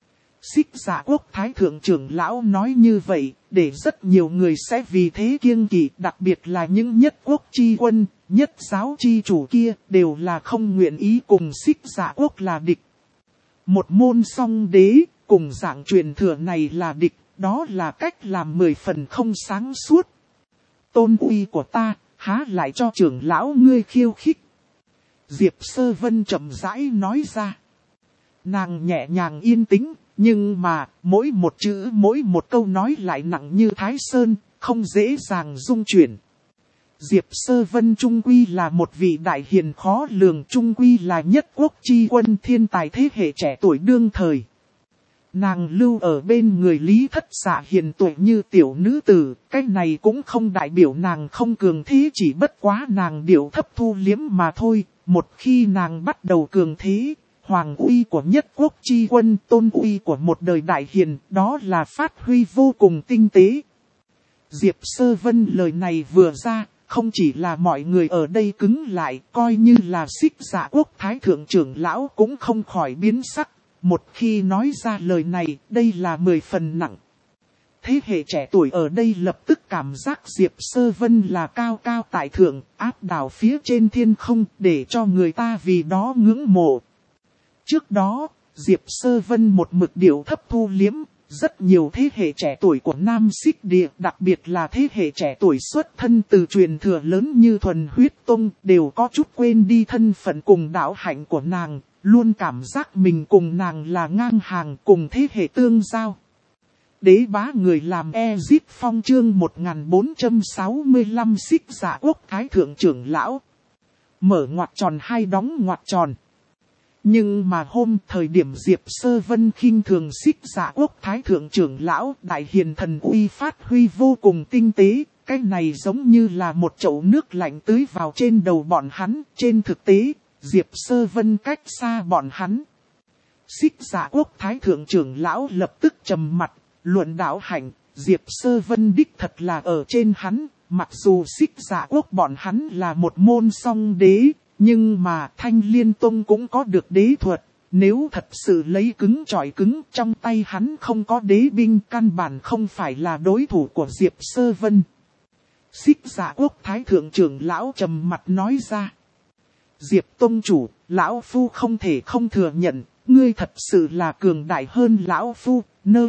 Xích Dạ Quốc Thái Thượng trưởng lão nói như vậy, để rất nhiều người sẽ vì thế kiêng kỵ, đặc biệt là những nhất quốc chi quân, nhất giáo chi chủ kia, đều là không nguyện ý cùng Xích Dạ Quốc là địch. Một môn song đế, cùng dạng truyền thừa này là địch, đó là cách làm 10 phần không sáng suốt. Tôn uy của ta, há lại cho trưởng lão ngươi khiêu khích. Diệp Sơ Vân chậm rãi nói ra. Nàng nhẹ nhàng yên tĩnh, nhưng mà mỗi một chữ mỗi một câu nói lại nặng như Thái Sơn, không dễ dàng dung chuyển. Diệp Sơ Vân trung quy là một vị đại hiền khó lường, trung quy là nhất quốc chi quân thiên tài thế hệ trẻ tuổi đương thời. Nàng lưu ở bên người Lý Thất Dạ hiền tuổi như tiểu nữ tử, cái này cũng không đại biểu nàng không cường thế, chỉ bất quá nàng điệu thấp thu liếm mà thôi. Một khi nàng bắt đầu cường thế, hoàng uy của nhất quốc chi quân, tôn uy của một đời đại hiền, đó là phát huy vô cùng tinh tế. Diệp Sơ Vân lời này vừa ra, không chỉ là mọi người ở đây cứng lại, coi như là Xích Dạ Quốc Thái Thượng trưởng lão cũng không khỏi biến sắc. Một khi nói ra lời này, đây là 10 phần nặng. Thế hệ trẻ tuổi ở đây lập tức cảm giác Diệp Sơ Vân là cao cao tại thượng, áp đảo phía trên thiên không, để cho người ta vì đó ngưỡng mộ. Trước đó, Diệp Sơ Vân một mực điệu thấp thu liếm, rất nhiều thế hệ trẻ tuổi của Nam Xích Địa, đặc biệt là thế hệ trẻ tuổi xuất thân từ truyền thừa lớn như Thuần Huyết Tông, đều có chút quên đi thân phận cùng đạo hạnh của nàng, luôn cảm giác mình cùng nàng là ngang hàng, cùng thế hệ tương giao. Đế bá người làm Ezip Phong chương 1465 Xích Dạ Quốc Thái Thượng trưởng lão. Mở ngoặc tròn hay đóng ngoặc tròn. Nhưng mà thời điểm Diệp Sơ Vân khinh thường Xích Dạ Quốc Thái Thượng trưởng lão, đại hiền thần uy phát huy vô cùng tinh tế, cái này giống như là một chậu nước lạnh tưới vào trên đầu bọn hắn, trên thực tế, Diệp Sơ Vân cách xa bọn hắn. Xích Dạ Quốc Thái Thượng trưởng lão lập tức trầm mặt, luận đạo hạnh, Diệp Sơ Vân đích thật là ở trên hắn, mặc dù Xích Dạ Quốc bọn hắn là một môn song đế, nhưng mà Thanh Liên Tông cũng có được đế thuật, nếu thật sự lấy cứng chọi cứng, trong tay hắn không có đế binh, căn bản không phải là đối thủ của Diệp Sơ Vân. Xích Dạ Quốc Thái Thượng trưởng lão trầm mặt nói ra. Diệp Tông chủ, lão phu không thể không thừa nhận, ngươi thật sự là cường đại hơn lão phu,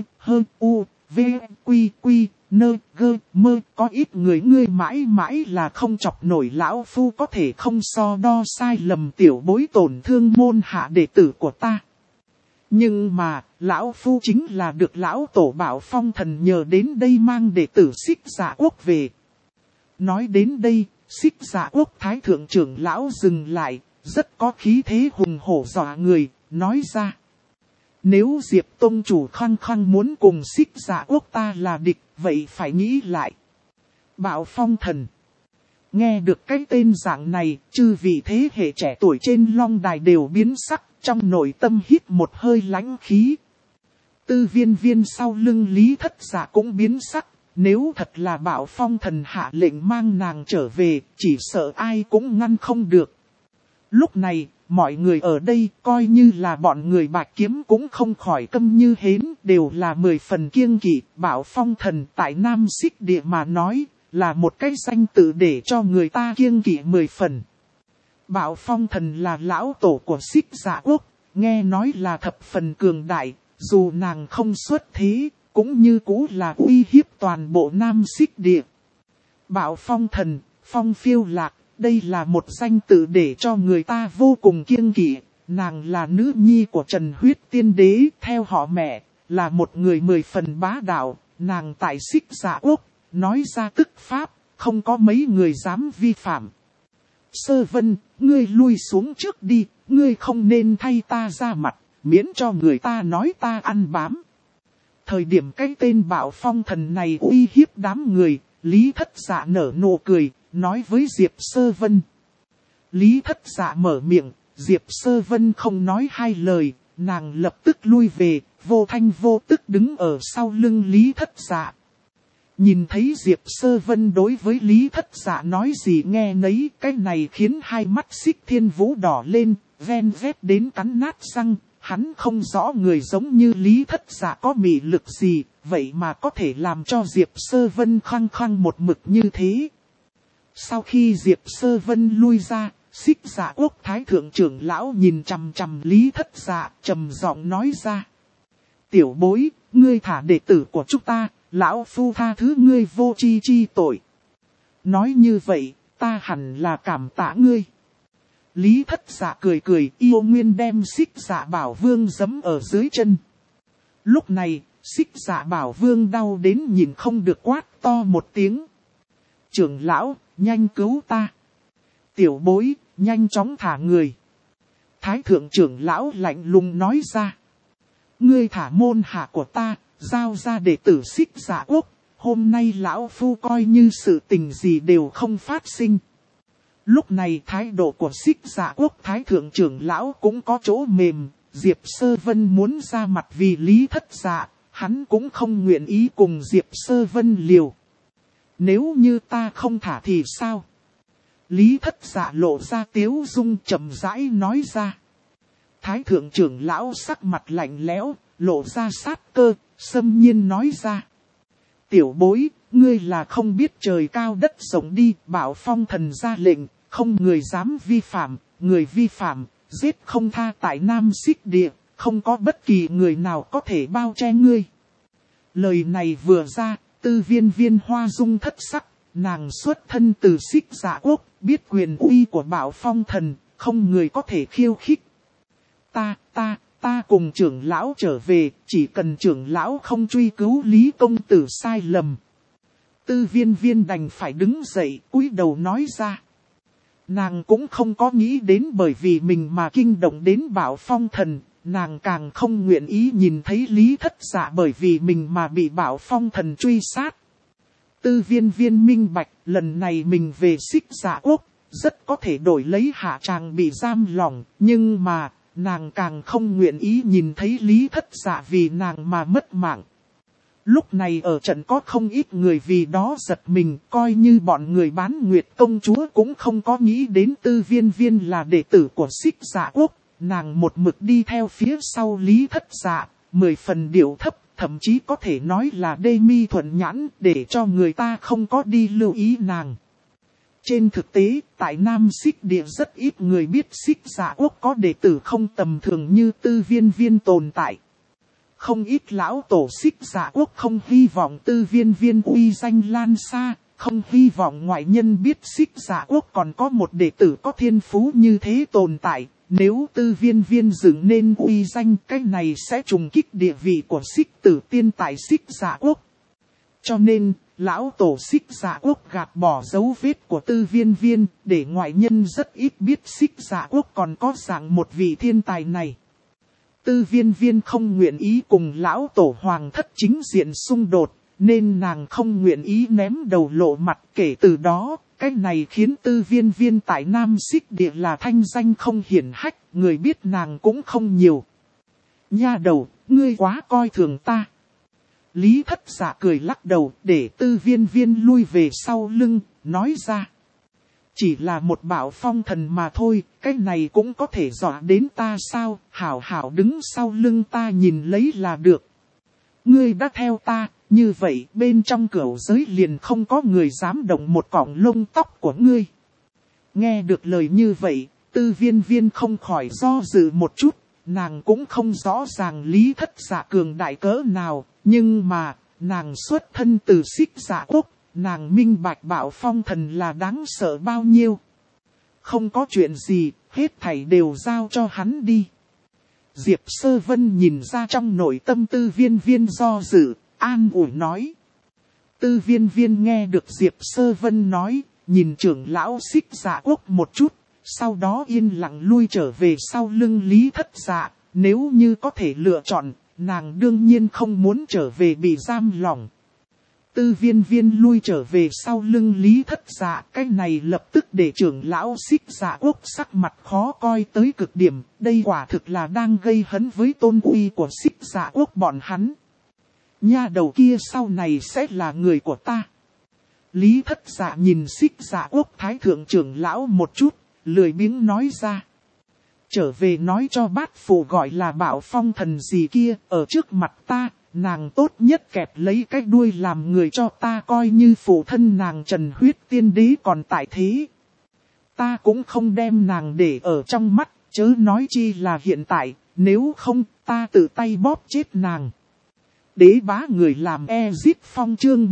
có ít người ngươi mãi mãi là không chọc nổi lão phu, có thể không so đo sai lầm tiểu bối tổn thương môn hạ đệ tử của ta. Nhưng mà, lão phu chính là được lão tổ Bảo Phong thần nhờ đến đây mang đệ tử Xích Dạ Quốc về. Nói đến đây, Xích Dạ Quốc Thái Thượng trưởng lão dừng lại, rất có khí thế hùng hổ dọa người, nói ra. Nếu Diệp Tông chủ khăng khăng muốn cùng Xích Dạ Quốc ta là địch, vậy phải nghĩ lại. Bảo Phong thần. Nghe được cái tên dạng này, chư vị thế hệ trẻ tuổi trên long đài đều biến sắc, trong nội tâm hít một hơi lãnh khí. Tư viên viên sau lưng Lý Thất Dạ cũng biến sắc, nếu thật là Bảo Phong thần hạ lệnh mang nàng trở về, chỉ sợ ai cũng ngăn không được. Lúc này, mọi người ở đây coi như là bọn người Bạch Kiếm cũng không khỏi câm như hến, đều là 10 phần kiêng kỵ. Bảo Phong thần tại Nam Xích Địa mà nói, là một cái danh tự để cho người ta kiêng kỵ 10 phần. Bạo phong thần là lão tổ của Xích Dạ Quốc, nghe nói là thập phần cường đại, dù nàng không xuất thế, cũng như cũ là uy hiếp toàn bộ Nam Xích Địa. Bạo phong thần, Phong Phiêu Lạc, đây là một danh tự để cho người ta vô cùng kiêng kỵ. Nàng là nữ nhi của Trần Huyết Tiên Đế, theo họ mẹ, là một người 10 phần bá đạo. Nàng tại Xích Dạ Quốc, nói ra tức pháp, không có mấy người dám vi phạm. Sơ Vân, ngươi lui xuống trước đi, ngươi không nên thay ta ra mặt, miễn cho người ta nói ta ăn bám. Thời điểm cái tên Bạo phong thần này uy hiếp đám người, Lý Thất Dạ nở nụ cười, nói với Diệp Sơ Vân. Lý Thất Dạ mở miệng, Diệp Sơ Vân không nói hai lời, nàng lập tức lui về, vô thanh vô tức đứng ở sau lưng Lý Thất Dạ. Nhìn thấy Diệp Sơ Vân đối với Lý Thất Dạ nói gì nghe nấy, cái này khiến hai mắt Xích Thiên Vũ đỏ lên, ven vét đến cắn nát răng. Hắn không rõ người giống như Lý Thất Dạ có mị lực gì, vậy mà có thể làm cho Diệp Sơ Vân khăng khăng một mực như thế. Sau khi Diệp Sơ Vân lui ra, Xích Dạ Quốc Thái Thượng trưởng lão nhìn chằm chằm Lý Thất Dạ, trầm giọng nói ra. Tiểu bối, ngươi thả đệ tử của chúng ta, lão phu tha thứ ngươi vô chi chi tội. Nói như vậy, ta hẳn là cảm tạ ngươi. Lý Thất Dạ cười cười, yêu nguyên đem Xích Dạ Bảo Vương giẫm ở dưới chân. Lúc này, Xích Dạ Bảo Vương đau đến nhìn không được quát to một tiếng. Trưởng lão, nhanh cứu ta. Tiểu bối, nhanh chóng thả người. Thái thượng trưởng lão lạnh lùng nói ra. Ngươi thả môn hạ của ta, giao ra đệ tử Xích Dạ Quốc. Hôm nay lão phu coi như sự tình gì đều không phát sinh. Lúc này thái độ của Xích Dạ Quốc Thái thượng trưởng lão cũng có chỗ mềm. Diệp Sơ Vân muốn ra mặt vì Lý Thất Dạ, hắn cũng không nguyện ý cùng Diệp Sơ Vân liều. Nếu như ta không thả thì sao? Lý Thất Dạ lộ ra tiếu dung chậm rãi nói ra. Thái thượng trưởng lão sắc mặt lạnh lẽo, lộ ra sát cơ, xâm nhiên nói ra. Tiểu bối, ngươi là không biết trời cao đất rộng đi, Bạo phong thần ra lệnh, không người dám vi phạm, người vi phạm, giết không tha tại Nam Xích Địa, không có bất kỳ người nào có thể bao che ngươi. Lời này vừa ra, Tư Viên Viên hoa dung thất sắc, nàng xuất thân từ Xích Dạ Quốc, biết quyền uy của Bạo phong thần, không người có thể khiêu khích. Ta cùng trưởng lão trở về, chỉ cần trưởng lão không truy cứu Lý công tử sai lầm. Tư Viên Viên đành phải đứng dậy, cúi đầu nói ra. Nàng cũng không có nghĩ đến bởi vì mình mà kinh động đến Bạo phong thần, nàng càng không nguyện ý nhìn thấy Lý Thất Dạ bởi vì mình mà bị Bạo phong thần truy sát. Tư Viên Viên minh bạch, lần này mình về Xích Dạ Quốc, rất có thể đổi lấy hạ tràng bị giam lỏng, nhưng mà, nàng càng không nguyện ý nhìn thấy Lý Thất Dạ vì nàng mà mất mạng. Lúc này ở trận có không ít người vì đó giật mình, coi như bọn người bán Nguyệt công chúa cũng không có nghĩ đến Tư Viên Viên là đệ tử của Xích Dạ Quốc. Nàng một mực đi theo phía sau Lý Thất Dạ, 10 phần điệu thấp, thậm chí có thể nói là đê mi thuận nhãn để cho người ta không có đi lưu ý nàng. Trên thực tế, tại Nam Xích Địa rất ít người biết Xích Dạ Quốc có đệ tử không tầm thường như Tư Viên Viên tồn tại. Không ít lão tổ Xích Dạ Quốc không hy vọng Tư Viên Viên uy danh lan xa, không hy vọng ngoại nhân biết Xích Dạ Quốc còn có một đệ tử có thiên phú như thế tồn tại. Nếu Tư Viên Viên dựng nên uy danh, cái này sẽ trùng kích địa vị của Xích Tử Tiên tại Xích Dạ Quốc. Cho nên, lão tổ Xích Dạ Quốc gạt bỏ dấu vết của Tư Viên Viên, để ngoại nhân rất ít biết Xích Dạ Quốc còn có dạng một vị thiên tài này. Tư Viên Viên không nguyện ý cùng lão tổ hoàng thất chính diện xung đột, nên nàng không nguyện ý ném đầu lộ mặt. Kể từ đó, cái này khiến Tư Viên Viên tại Nam Xích Địa là thanh danh không hiển hách, người biết nàng cũng không nhiều. Nha đầu, ngươi quá coi thường ta. Lý Thất Dạ cười lắc đầu để Tư Viên Viên lui về sau lưng, nói ra. Chỉ là một Bạo phong thần mà thôi, cái này cũng có thể dọa đến ta sao, hảo hảo đứng sau lưng ta nhìn lấy là được. Ngươi đã theo ta, như vậy bên trong cửu giới liền không có người dám động một cọng lông tóc của ngươi. Nghe được lời như vậy, Tư Viên Viên không khỏi do dự một chút, nàng cũng không rõ ràng Lý Thất Dạ cường đại cỡ nào, nhưng mà, nàng xuất thân từ Xích Dạ Quốc, nàng minh bạch Bạo Phong Thần là đáng sợ bao nhiêu. Không có chuyện gì, hết thảy đều giao cho hắn đi. Diệp Sơ Vân nhìn ra trong nội tâm Tư Viên Viên do dự, an ủi nói. Tư Viên Viên nghe được Diệp Sơ Vân nói, nhìn trưởng lão Xích Dạ Quốc một chút, sau đó yên lặng lui trở về sau lưng Lý Thất Dạ. Nếu như có thể lựa chọn, nàng đương nhiên không muốn trở về bị giam lỏng. Tư Viên Viên lui trở về sau lưng Lý Thất Dạ, cái này lập tức để trưởng lão Xích Dạ Quốc sắc mặt khó coi tới cực điểm, đây quả thực là đang gây hấn với tôn uy của Xích Dạ Quốc bọn hắn. Nha đầu kia sau này sẽ là người của ta. Lý Thất Dạ nhìn Xích Dạ Quốc Thái Thượng trưởng lão một chút, lười biếng nói ra. Trở về nói cho bát phụ gọi là Bạo Phong Thần gì kia, ở trước mặt ta, nàng tốt nhất kẹp lấy cái đuôi làm người cho ta coi như phụ thân nàng Trần Huyết Tiên Đế còn tại thế. Ta cũng không đem nàng để ở trong mắt, chớ nói chi là hiện tại, nếu không ta tự tay bóp chết nàng. Đế bá người làm Ezip Phong chương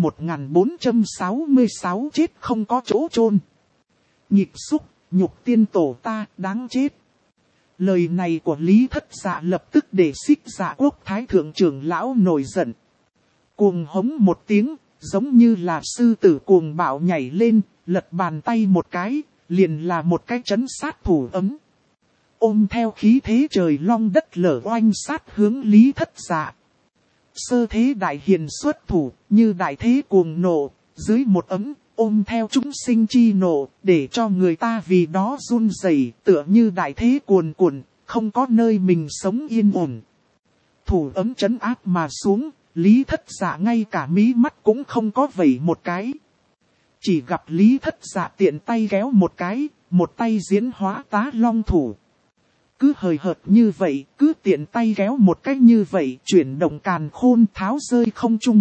1466 chết không có chỗ chôn. Nhịp xúc, nhục tiên tổ ta, đáng chết. Lời này của Lý Thất Dạ lập tức để Xích Dạ Quốc Thái Thượng trưởng lão nổi giận. Cuồng hống một tiếng, giống như là sư tử cuồng bạo nhảy lên, lật bàn tay một cái, liền là một cái trấn sát thủ ấm. Ôm theo khí thế trời long đất lở oanh sát hướng Lý Thất Dạ. Sơ thế đại hiền xuất thủ, như đại thế cuồng nộ, dưới một ấm, ôm theo chúng sinh chi nộ, để cho người ta vì đó run rẩy, tựa như đại thế cuồn cuộn, không có nơi mình sống yên ổn. Thủ ấm trấn áp mà xuống, Lý Thất Dạ ngay cả mí mắt cũng không có vẩy một cái. Chỉ gặp Lý Thất Dạ tiện tay kéo một cái, một tay diễn hóa Tá Long thủ. Cứ hời hợt như vậy, cứ tiện tay kéo một cách như vậy, chuyển động càn khôn tháo rơi không trung.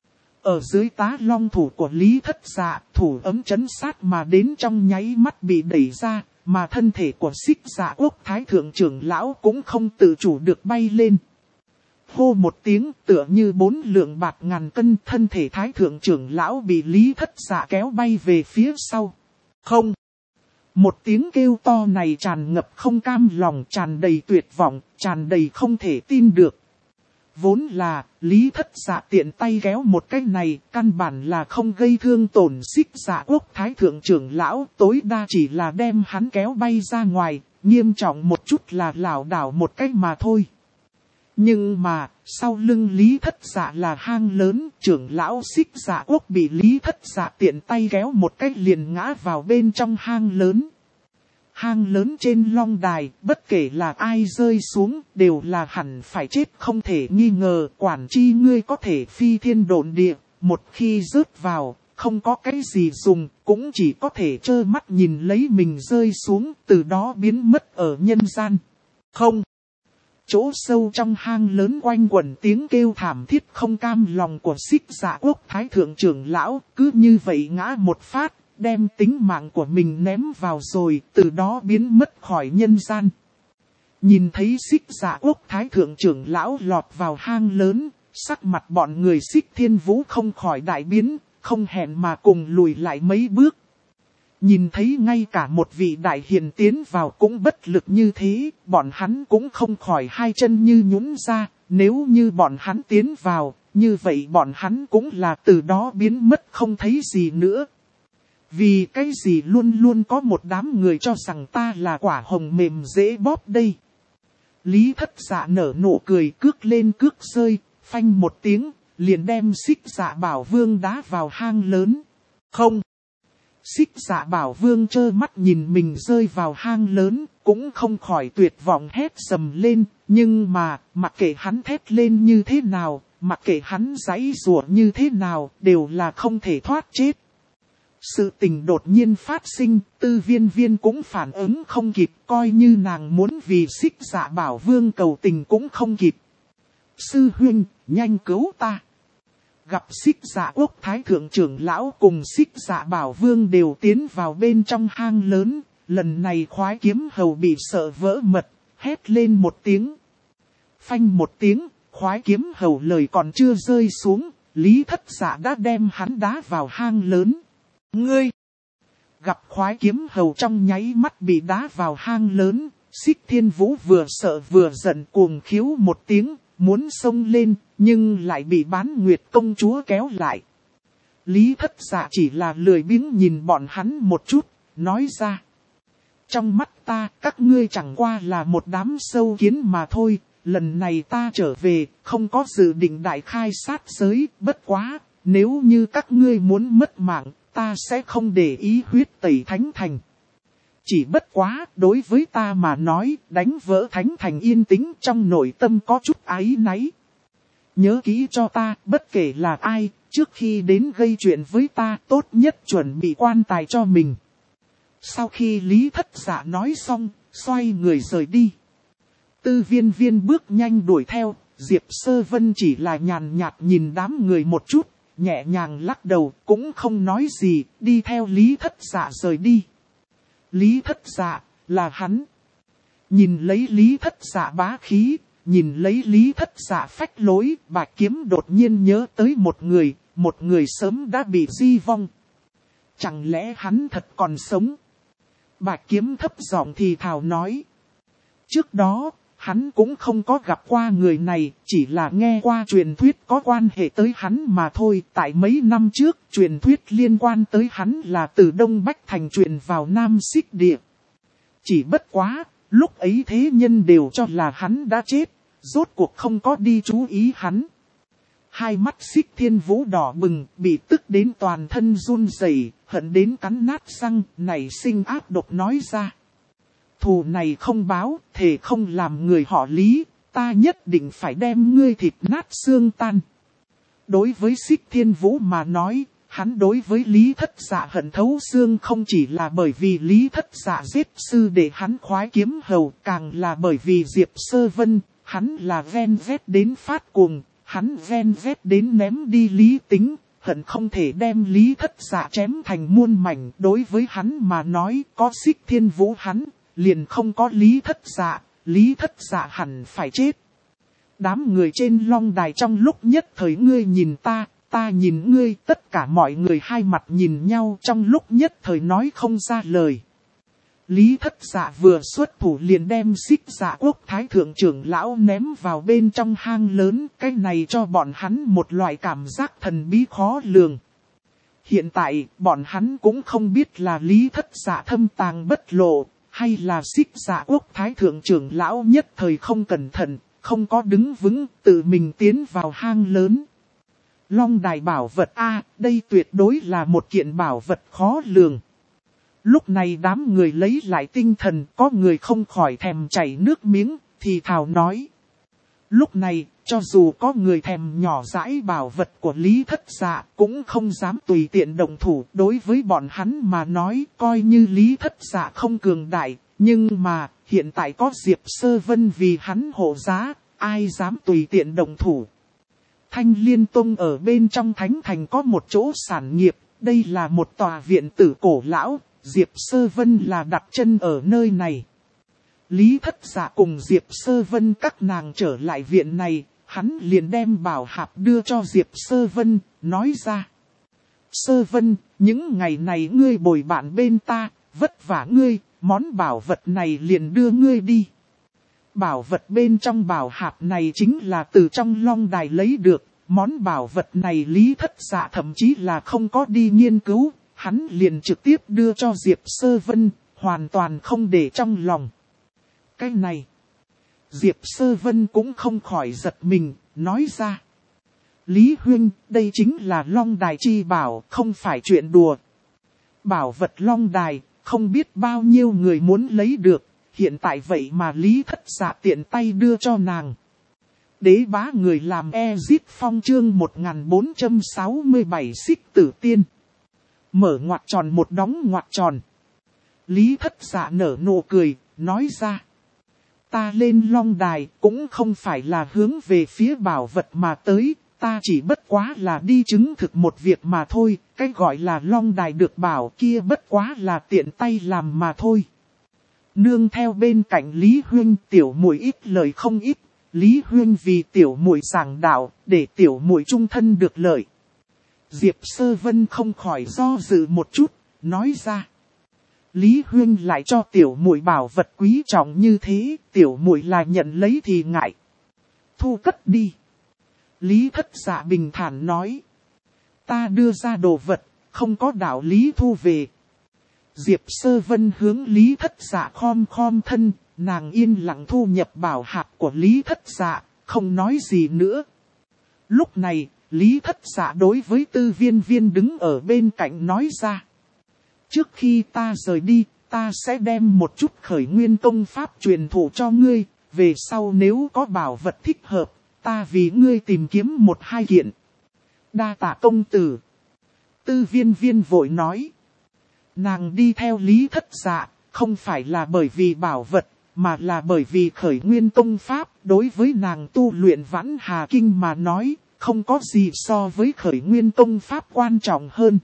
Ở dưới Tá Long thủ của Lý Thất Dạ, thủ ấm trấn sát mà đến trong nháy mắt bị đẩy ra, mà thân thể của Xích Dạ Quốc Thái Thượng trưởng lão cũng không tự chủ được bay lên. Hô một tiếng tựa như 4 lượng bạc ngàn cân, thân thể Thái Thượng trưởng lão bị Lý Thất Dạ kéo bay về phía sau. Không! Một tiếng kêu to này tràn ngập không cam lòng, tràn đầy tuyệt vọng, tràn đầy không thể tin được. Vốn là, Lý Thất Dạ tiện tay kéo một cái này, căn bản là không gây thương tổn Xích Dạ Quốc Thái Thượng trưởng lão, tối đa chỉ là đem hắn kéo bay ra ngoài, nghiêm trọng một chút là lảo đảo một cách mà thôi. Nhưng mà, sau lưng Lý Thất Dạ là hang lớn, trưởng lão Xích Dạ Quốc bị Lý Thất Dạ tiện tay kéo một cách liền ngã vào bên trong hang lớn. Hang lớn trên long đài, bất kể là ai rơi xuống, đều là hẳn phải chết không thể nghi ngờ. Quản chi ngươi có thể phi thiên độn địa, một khi rớt vào, không có cái gì dùng, cũng chỉ có thể trơ mắt nhìn lấy mình rơi xuống, từ đó biến mất ở nhân gian. Không! Chỗ sâu trong hang lớn quanh quẩn tiếng kêu thảm thiết không cam lòng của Xích Dạ Quốc Thái Thượng trưởng lão, cứ như vậy ngã một phát, đem tính mạng của mình ném vào rồi, từ đó biến mất khỏi nhân gian. Nhìn thấy Xích Dạ Quốc Thái Thượng trưởng lão lọt vào hang lớn, sắc mặt bọn người Xích Thiên Vũ không khỏi đại biến, không hẹn mà cùng lùi lại mấy bước. Nhìn thấy ngay cả một vị đại hiền tiến vào cũng bất lực như thế, bọn hắn cũng không khỏi hai chân như nhũn ra, nếu như bọn hắn tiến vào, như vậy bọn hắn cũng là từ đó biến mất không thấy gì nữa. Vì cái gì luôn luôn có một đám người cho rằng ta là quả hồng mềm dễ bóp đây. Lý Thất Dạ nở nụ cười, cước lên cước rơi, phanh một tiếng, liền đem Xích Dạ Bảo Vương đá vào hang lớn. Không! Xích Dạ Bảo Vương trơ mắt nhìn mình rơi vào hang lớn, cũng không khỏi tuyệt vọng hét sầm lên, nhưng mà, mặc kệ hắn thét lên như thế nào, mặc kệ hắn giãy giụa như thế nào, đều là không thể thoát chết. Sự tình đột nhiên phát sinh, Tư Viên Viên cũng phản ứng không kịp, coi như nàng muốn vì Xích Dạ Bảo Vương cầu tình cũng không kịp. Sư huynh, nhanh cứu ta! Gặp Xích Dạ Quốc Thái Thượng trưởng lão cùng Xích Dạ Bảo Vương đều tiến vào bên trong hang lớn, lần này khoái kiếm hầu bị sợ vỡ mật, hét lên một tiếng. Phanh một tiếng, khoái kiếm hầu lời còn chưa rơi xuống, Lý Thất Dạ đã đem hắn đá vào hang lớn. Ngươi! Gặp khoái kiếm hầu trong nháy mắt bị đá vào hang lớn, Xích Thiên Vũ vừa sợ vừa giận cuồng khiếu một tiếng, muốn xông lên, nhưng lại bị Bán Nguyệt công chúa kéo lại. Lý Thất Dạ chỉ là lười biếng nhìn bọn hắn một chút, nói ra. Trong mắt ta, các ngươi chẳng qua là một đám sâu kiến mà thôi, lần này ta trở về, không có dự định đại khai sát giới, bất quá, nếu như các ngươi muốn mất mạng, ta sẽ không để ý huyết tẩy Thánh Thành. Chỉ bất quá, đối với ta mà nói, đánh vỡ Thánh Thành yên tĩnh trong nội tâm có chút áy náy. Nhớ kỹ cho ta, bất kể là ai, trước khi đến gây chuyện với ta, tốt nhất chuẩn bị quan tài cho mình. Sau khi Lý Thất Dạ nói xong, xoay người rời đi. Tư Viên Viên bước nhanh đuổi theo, Diệp Sơ Vân chỉ là nhàn nhạt nhìn đám người một chút, nhẹ nhàng lắc đầu, cũng không nói gì, đi theo Lý Thất Dạ rời đi. Lý Thất Dạ, là hắn. Nhìn lấy Lý Thất Dạ bá khí, nhìn lấy Lý Thất Dạ phách lối, Bạch Kiếm đột nhiên nhớ tới một người sớm đã bị di vong. Chẳng lẽ hắn thật còn sống? Bạch Kiếm thấp giọng thì thào nói. Trước đó, hắn cũng không có gặp qua người này, chỉ là nghe qua truyền thuyết có quan hệ tới hắn mà thôi. Tại mấy năm trước, truyền thuyết liên quan tới hắn là từ Đông Bách Thành truyền vào Nam Xích Địa. Chỉ bất quá, lúc ấy thế nhân đều cho là hắn đã chết, rốt cuộc không có đi chú ý hắn. Hai mắt Xích Thiên Vũ đỏ bừng, bị tức đến toàn thân run rẩy, hận đến cắn nát răng, nảy sinh ác độc nói ra. Thù này không báo, thề không làm người họ Lý, ta nhất định phải đem ngươi thịt nát xương tan. Đối với Xích Thiên Vũ mà nói, hắn đối với Lý Thất Dạ hận thấu xương không chỉ là bởi vì Lý Thất Dạ giết sư để hắn khoái kiếm hầu, càng là bởi vì Diệp Sơ Vân, hắn là ven vét đến phát cuồng, hắn ven vét đến ném đi lý tính, hận không thể đem Lý Thất Dạ chém thành muôn mảnh. Đối với hắn mà nói, có Xích Thiên Vũ hắn, liền không có Lý Thất Dạ, Lý Thất Dạ hẳn phải chết. Đám người trên long đài trong lúc nhất thời ngươi nhìn ta, ta nhìn ngươi, tất cả mọi người hai mặt nhìn nhau trong lúc nhất thời nói không ra lời. Lý Thất Dạ vừa xuất thủ liền đem Xích Dạ Quốc Thái Thượng trưởng lão ném vào bên trong hang lớn, cái này cho bọn hắn một loại cảm giác thần bí khó lường. Hiện tại, bọn hắn cũng không biết là Lý Thất Dạ thâm tàng bất lộ, hay là Xích Dạ Quốc Thái Thượng trưởng lão nhất thời không cẩn thận, không có đứng vững, tự mình tiến vào hang lớn. Long đài bảo vật A, đây tuyệt đối là một kiện bảo vật khó lường. Lúc này đám người lấy lại tinh thần, có người không khỏi thèm chảy nước miếng, thì thào nói. Lúc này, cho dù có người thèm nhỏ dãi bảo vật của Lý Thất Dạ, cũng không dám tùy tiện động thủ. Đối với bọn hắn mà nói, coi như Lý Thất Dạ không cường đại, nhưng mà, hiện tại có Diệp Sơ Vân vì hắn hộ giá, ai dám tùy tiện động thủ. Thanh Liên Tông ở bên trong Thánh Thành có một chỗ sản nghiệp, đây là một tòa viện tử cổ lão, Diệp Sơ Vân là đặt chân ở nơi này. Lý Thất Dạ cùng Diệp Sơ Vân các nàng trở lại viện này, hắn liền đem bảo hạp đưa cho Diệp Sơ Vân, nói ra. Sơ Vân, những ngày này ngươi bồi bạn bên ta, vất vả ngươi, món bảo vật này liền đưa ngươi đi. Bảo vật bên trong bảo hạp này chính là từ trong long đài lấy được, món bảo vật này Lý Thất Dạ thậm chí là không có đi nghiên cứu, hắn liền trực tiếp đưa cho Diệp Sơ Vân, hoàn toàn không để trong lòng. Cái này, Diệp Sơ Vân cũng không khỏi giật mình, nói ra. Lý Huynh, đây chính là long đài chi bảo, không phải chuyện đùa. Bảo vật long đài, không biết bao nhiêu người muốn lấy được, hiện tại vậy mà Lý Thất Dạ tiện tay đưa cho nàng. Đế bá người làm Ezit Phong chương 1467 Xích Tử Tiên. Mở ngoặc tròn một đóng ngoặc tròn. Lý Thất Dạ nở nụ cười, nói ra. Ta lên long đài cũng không phải là hướng về phía bảo vật mà tới, ta chỉ bất quá là đi chứng thực một việc mà thôi, cái gọi là long đài được bảo kia bất quá là tiện tay làm mà thôi. Nương theo bên cạnh Lý Huyên, tiểu muội ít lời không ít. Lý Huyên vì tiểu muội giảng đạo, để tiểu muội chung thân được lợi. Diệp Sơ Vân không khỏi do dự một chút, nói ra. Lý Huyên lại cho tiểu muội bảo vật quý trọng như thế, tiểu muội là nhận lấy thì ngại. Thu cất đi. Lý Thất Dạ bình thản nói. Ta đưa ra đồ vật, không có đạo lý thu về. Diệp Sơ Vân hướng Lý Thất Dạ khom thân, nàng yên lặng thu nhập bảo hạt của Lý Thất Dạ, không nói gì nữa. Lúc này, Lý Thất Dạ đối với Tư Viên Viên đứng ở bên cạnh nói ra. Trước khi ta rời đi, ta sẽ đem một chút khởi nguyên công pháp truyền thụ cho ngươi, về sau nếu có bảo vật thích hợp, ta vì ngươi tìm kiếm một hai kiện. Đa tạ công tử. Tư Viên Viên vội nói. Nàng đi theo Lý Thất Dạ, không phải là bởi vì bảo vật, mà là bởi vì khởi nguyên công pháp đối với nàng tu luyện Vãn Hà Kinh mà nói, không có gì so với khởi nguyên công pháp quan trọng hơn.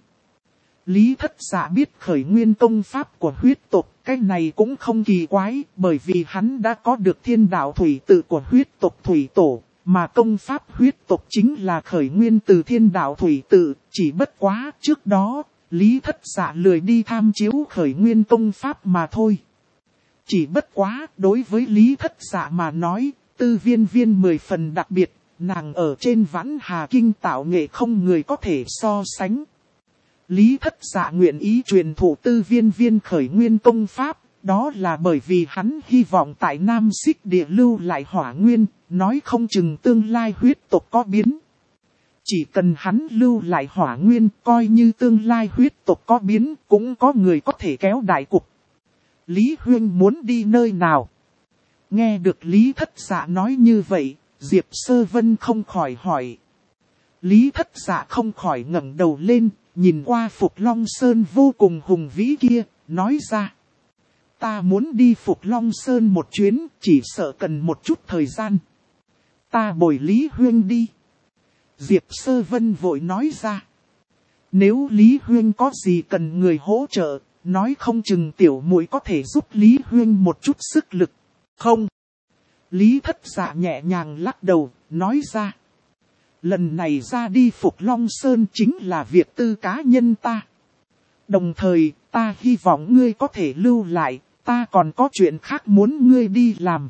Lý Thất Dạ biết khởi nguyên công pháp của huyết tộc, cái này cũng không kỳ quái, bởi vì hắn đã có được thiên đạo thủy tự của huyết tộc thủy tổ, mà công pháp huyết tộc chính là khởi nguyên từ thiên đạo thủy tự, chỉ bất quá trước đó, Lý Thất Dạ lười đi tham chiếu khởi nguyên công pháp mà thôi. Chỉ bất quá, đối với Lý Thất Dạ mà nói, Tư Viên Viên 10 phần đặc biệt, nàng ở trên Vãn Hà Kinh tạo nghệ không người có thể so sánh. Lý Thất Dạ nguyện ý truyền thụ Tư Viên Viên khởi nguyên công pháp, đó là bởi vì hắn hy vọng tại Nam Xích Địa lưu lại hỏa nguyên, nói không chừng tương lai huyết tộc có biến. Chỉ cần hắn lưu lại hỏa nguyên, coi như tương lai huyết tộc có biến, cũng có người có thể kéo đại cục. Lý Huyên muốn đi nơi nào? Nghe được Lý Thất Dạ nói như vậy, Diệp Sơ Vân không khỏi hỏi. Lý Thất Dạ không khỏi ngẩng đầu lên, nhìn qua Phục Long Sơn vô cùng hùng vĩ kia, nói ra. Ta muốn đi Phục Long Sơn một chuyến, chỉ sợ cần một chút thời gian. Ta bồi Lý Huyên đi. Diệp Sơ Vân vội nói ra. Nếu Lý Huyên có gì cần người hỗ trợ, nói không chừng tiểu muội có thể giúp Lý Huyên một chút sức lực. Không. Lý Thất Dạ nhẹ nhàng lắc đầu, nói ra. Lần này ra đi Phục Long Sơn chính là việc tư cá nhân ta. Đồng thời, ta hy vọng ngươi có thể lưu lại, ta còn có chuyện khác muốn ngươi đi làm.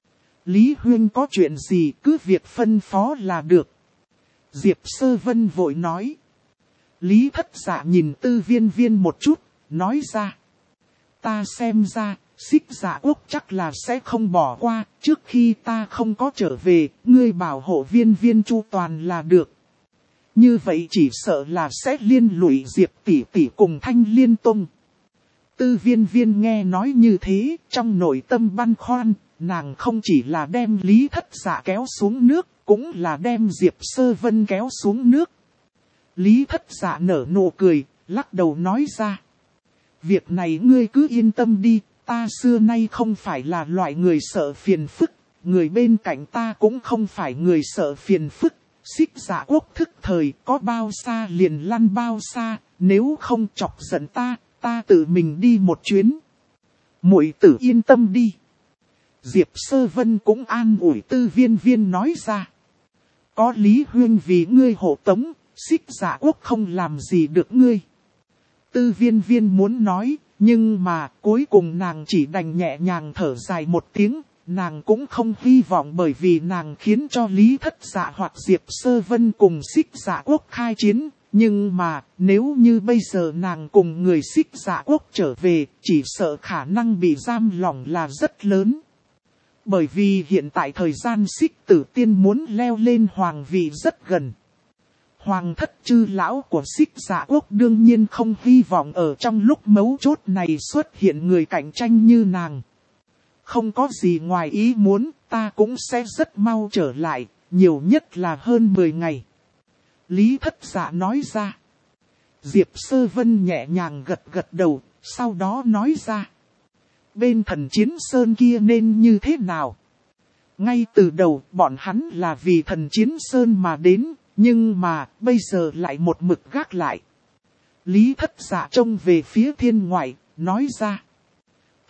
Lý Huyên có chuyện gì cứ việc phân phó là được. Diệp Sơ Vân vội nói. Lý Thất Dạ nhìn Tư Viên Viên một chút, nói ra. Ta xem ra, Xích Dạ Quốc chắc là sẽ không bỏ qua, trước khi ta không có trở về, ngươi bảo hộ Viên Viên chu toàn là được. Như vậy chỉ sợ là sẽ liên lụy Diệp tỷ tỷ cùng Thanh Liên Tông. Tư Viên Viên nghe nói như thế, trong nội tâm băn khoăn, nàng không chỉ là đem Lý Thất Dạ kéo xuống nước, cũng là đem Diệp Sơ Vân kéo xuống nước. Lý Thất Dạ nở nụ cười, lắc đầu nói ra. Việc này ngươi cứ yên tâm đi, ta xưa nay không phải là loại người sợ phiền phức, người bên cạnh ta cũng không phải người sợ phiền phức. Xích Dạ Quốc thức thời có bao xa liền lăn bao xa, nếu không chọc giận ta tự mình đi một chuyến. Muội tử yên tâm đi. Diệp Sơ Vân cũng an ủi Tư Viên Viên nói ra. Có Lý Huyên vì ngươi hộ tống, Xích Dạ Quốc không làm gì được ngươi. Tư Viên Viên muốn nói, nhưng mà cuối cùng nàng chỉ đành nhẹ nhàng thở dài một tiếng. Nàng cũng không hy vọng bởi vì nàng khiến cho Lý Thất Dạ hoặc Diệp Sơ Vân cùng Xích Dạ Quốc khai chiến. Nhưng mà nếu như bây giờ nàng cùng người Xích Dạ Quốc trở về, chỉ sợ khả năng bị giam lỏng là rất lớn. Bởi vì hiện tại thời gian Xích Tử Tiên muốn leo lên hoàng vị rất gần. Hoàng thất chư lão của Xích Dạ Quốc đương nhiên không hy vọng ở trong lúc mấu chốt này xuất hiện người cạnh tranh như nàng. Không có gì ngoài ý muốn, ta cũng sẽ rất mau trở lại, nhiều nhất là hơn 10 ngày. Lý Thất Dạ nói ra. Diệp Sơ Vân nhẹ nhàng gật đầu, sau đó nói ra. Bên Thần Chiến Sơn kia nên như thế nào? Ngay từ đầu bọn hắn là vì Thần Chiến Sơn mà đến, nhưng mà bây giờ lại một mực gác lại. Lý Thất Dạ trông về phía thiên ngoại, nói ra.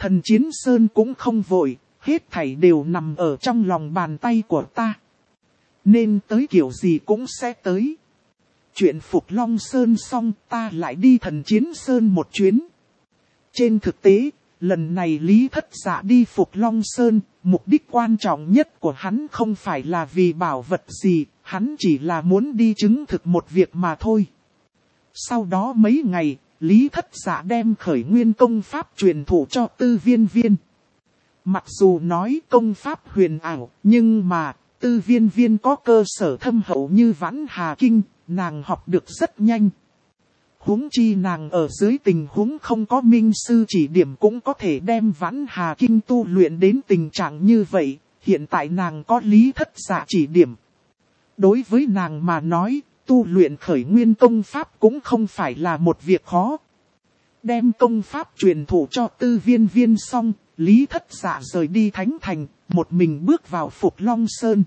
Thần Chiến Sơn cũng không vội, hết thảy đều nằm ở trong lòng bàn tay của ta. Nên tới kiểu gì cũng sẽ tới. Chuyện Phục Long Sơn xong ta lại đi Thần Chiến Sơn một chuyến. Trên thực tế, lần này Lý Thất Dạ đi Phục Long Sơn, mục đích quan trọng nhất của hắn không phải là vì bảo vật gì, hắn chỉ là muốn đi chứng thực một việc mà thôi. Sau đó mấy ngày, Lý Thất Dạ đem Khởi Nguyên công pháp truyền thụ cho Tư Viên Viên. Mặc dù nói công pháp huyền ảo, nhưng mà Tư Viên Viên có cơ sở thâm hậu như Vãn Hà Kinh, nàng học được rất nhanh. Huống chi nàng ở dưới tình huống không có minh sư chỉ điểm cũng có thể đem Vãn Hà Kinh tu luyện đến tình trạng như vậy, hiện tại nàng có Lý Thất Dạ chỉ điểm. Đối với nàng mà nói, tu luyện Khởi Nguyên công pháp cũng không phải là một việc khó. Đem công pháp truyền thụ cho Tư Viên Viên xong, Lý Thất Dạ rời đi Thánh Thành, một mình bước vào Phục Long Sơn.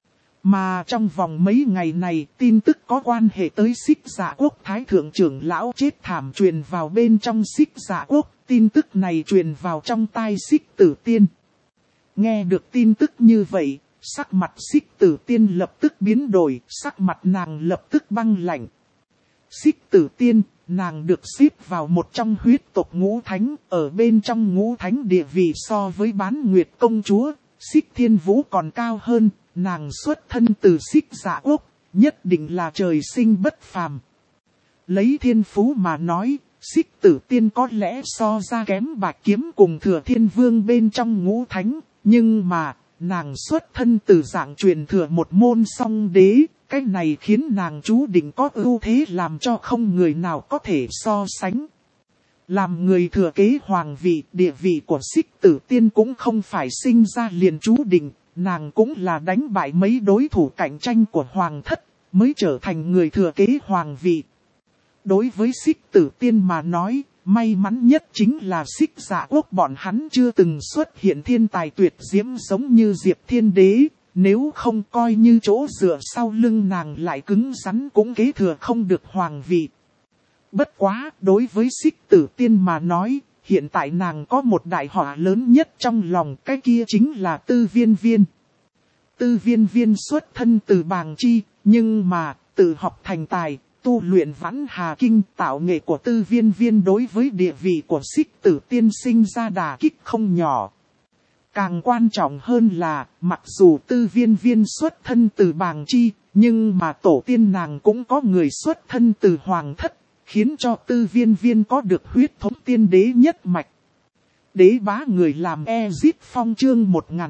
Mà trong vòng mấy ngày này, tin tức có quan hệ tới Xích Dạ Quốc Thái Thượng trưởng lão chết thảm truyền vào bên trong Xích Dạ Quốc, tin tức này truyền vào trong tai Xích Tử Tiên. Nghe được tin tức như vậy, sắc mặt Xích Tử Tiên lập tức biến đổi, sắc mặt nàng lập tức băng lạnh. Xích Tử Tiên, nàng được xếp vào một trong huyết tộc ngũ thánh, ở bên trong ngũ thánh địa vị so với Bán Nguyệt công chúa, Xích Thiên Vũ còn cao hơn, nàng xuất thân từ Xích Dạ Quốc, nhất định là trời sinh bất phàm. Lấy thiên phú mà nói, Xích Tử Tiên có lẽ so ra kém Bạch Kiếm cùng Thừa Thiên Vương bên trong ngũ thánh, nhưng mà, nàng xuất thân từ dạng truyền thừa một môn song đế, cái này khiến nàng chú định có ưu thế làm cho không người nào có thể so sánh. Làm người thừa kế hoàng vị, địa vị của Xích Tử Tiên cũng không phải sinh ra liền chú định, nàng cũng là đánh bại mấy đối thủ cạnh tranh của hoàng thất, mới trở thành người thừa kế hoàng vị. Đối với Xích Tử Tiên mà nói, may mắn nhất chính là Xích Dạ Quốc bọn hắn chưa từng xuất hiện thiên tài tuyệt diễm giống như Diệp Thiên Đế, nếu không coi như chỗ dựa sau lưng nàng lại cứng rắn cũng kế thừa không được hoàng vị. Bất quá, đối với Xích Tử Tiên mà nói, hiện tại nàng có một đại họa lớn nhất trong lòng, cái kia chính là Tư Viên Viên. Tư Viên Viên xuất thân từ Bàng Chi, nhưng mà, tự học thành tài, tu luyện Vãn Hà Kinh, tạo nghệ của Tư Viên Viên đối với địa vị của Xích Tử Tiên sinh ra đả kích không nhỏ. Càng quan trọng hơn là, mặc dù Tư Viên Viên xuất thân từ Bàng Chi, nhưng mà tổ tiên nàng cũng có người xuất thân từ Hoàng Thất, khiến cho Tư Viên Viên có được huyết thống tiên đế nhất mạch. Đế bá người làm Ezit Phong chương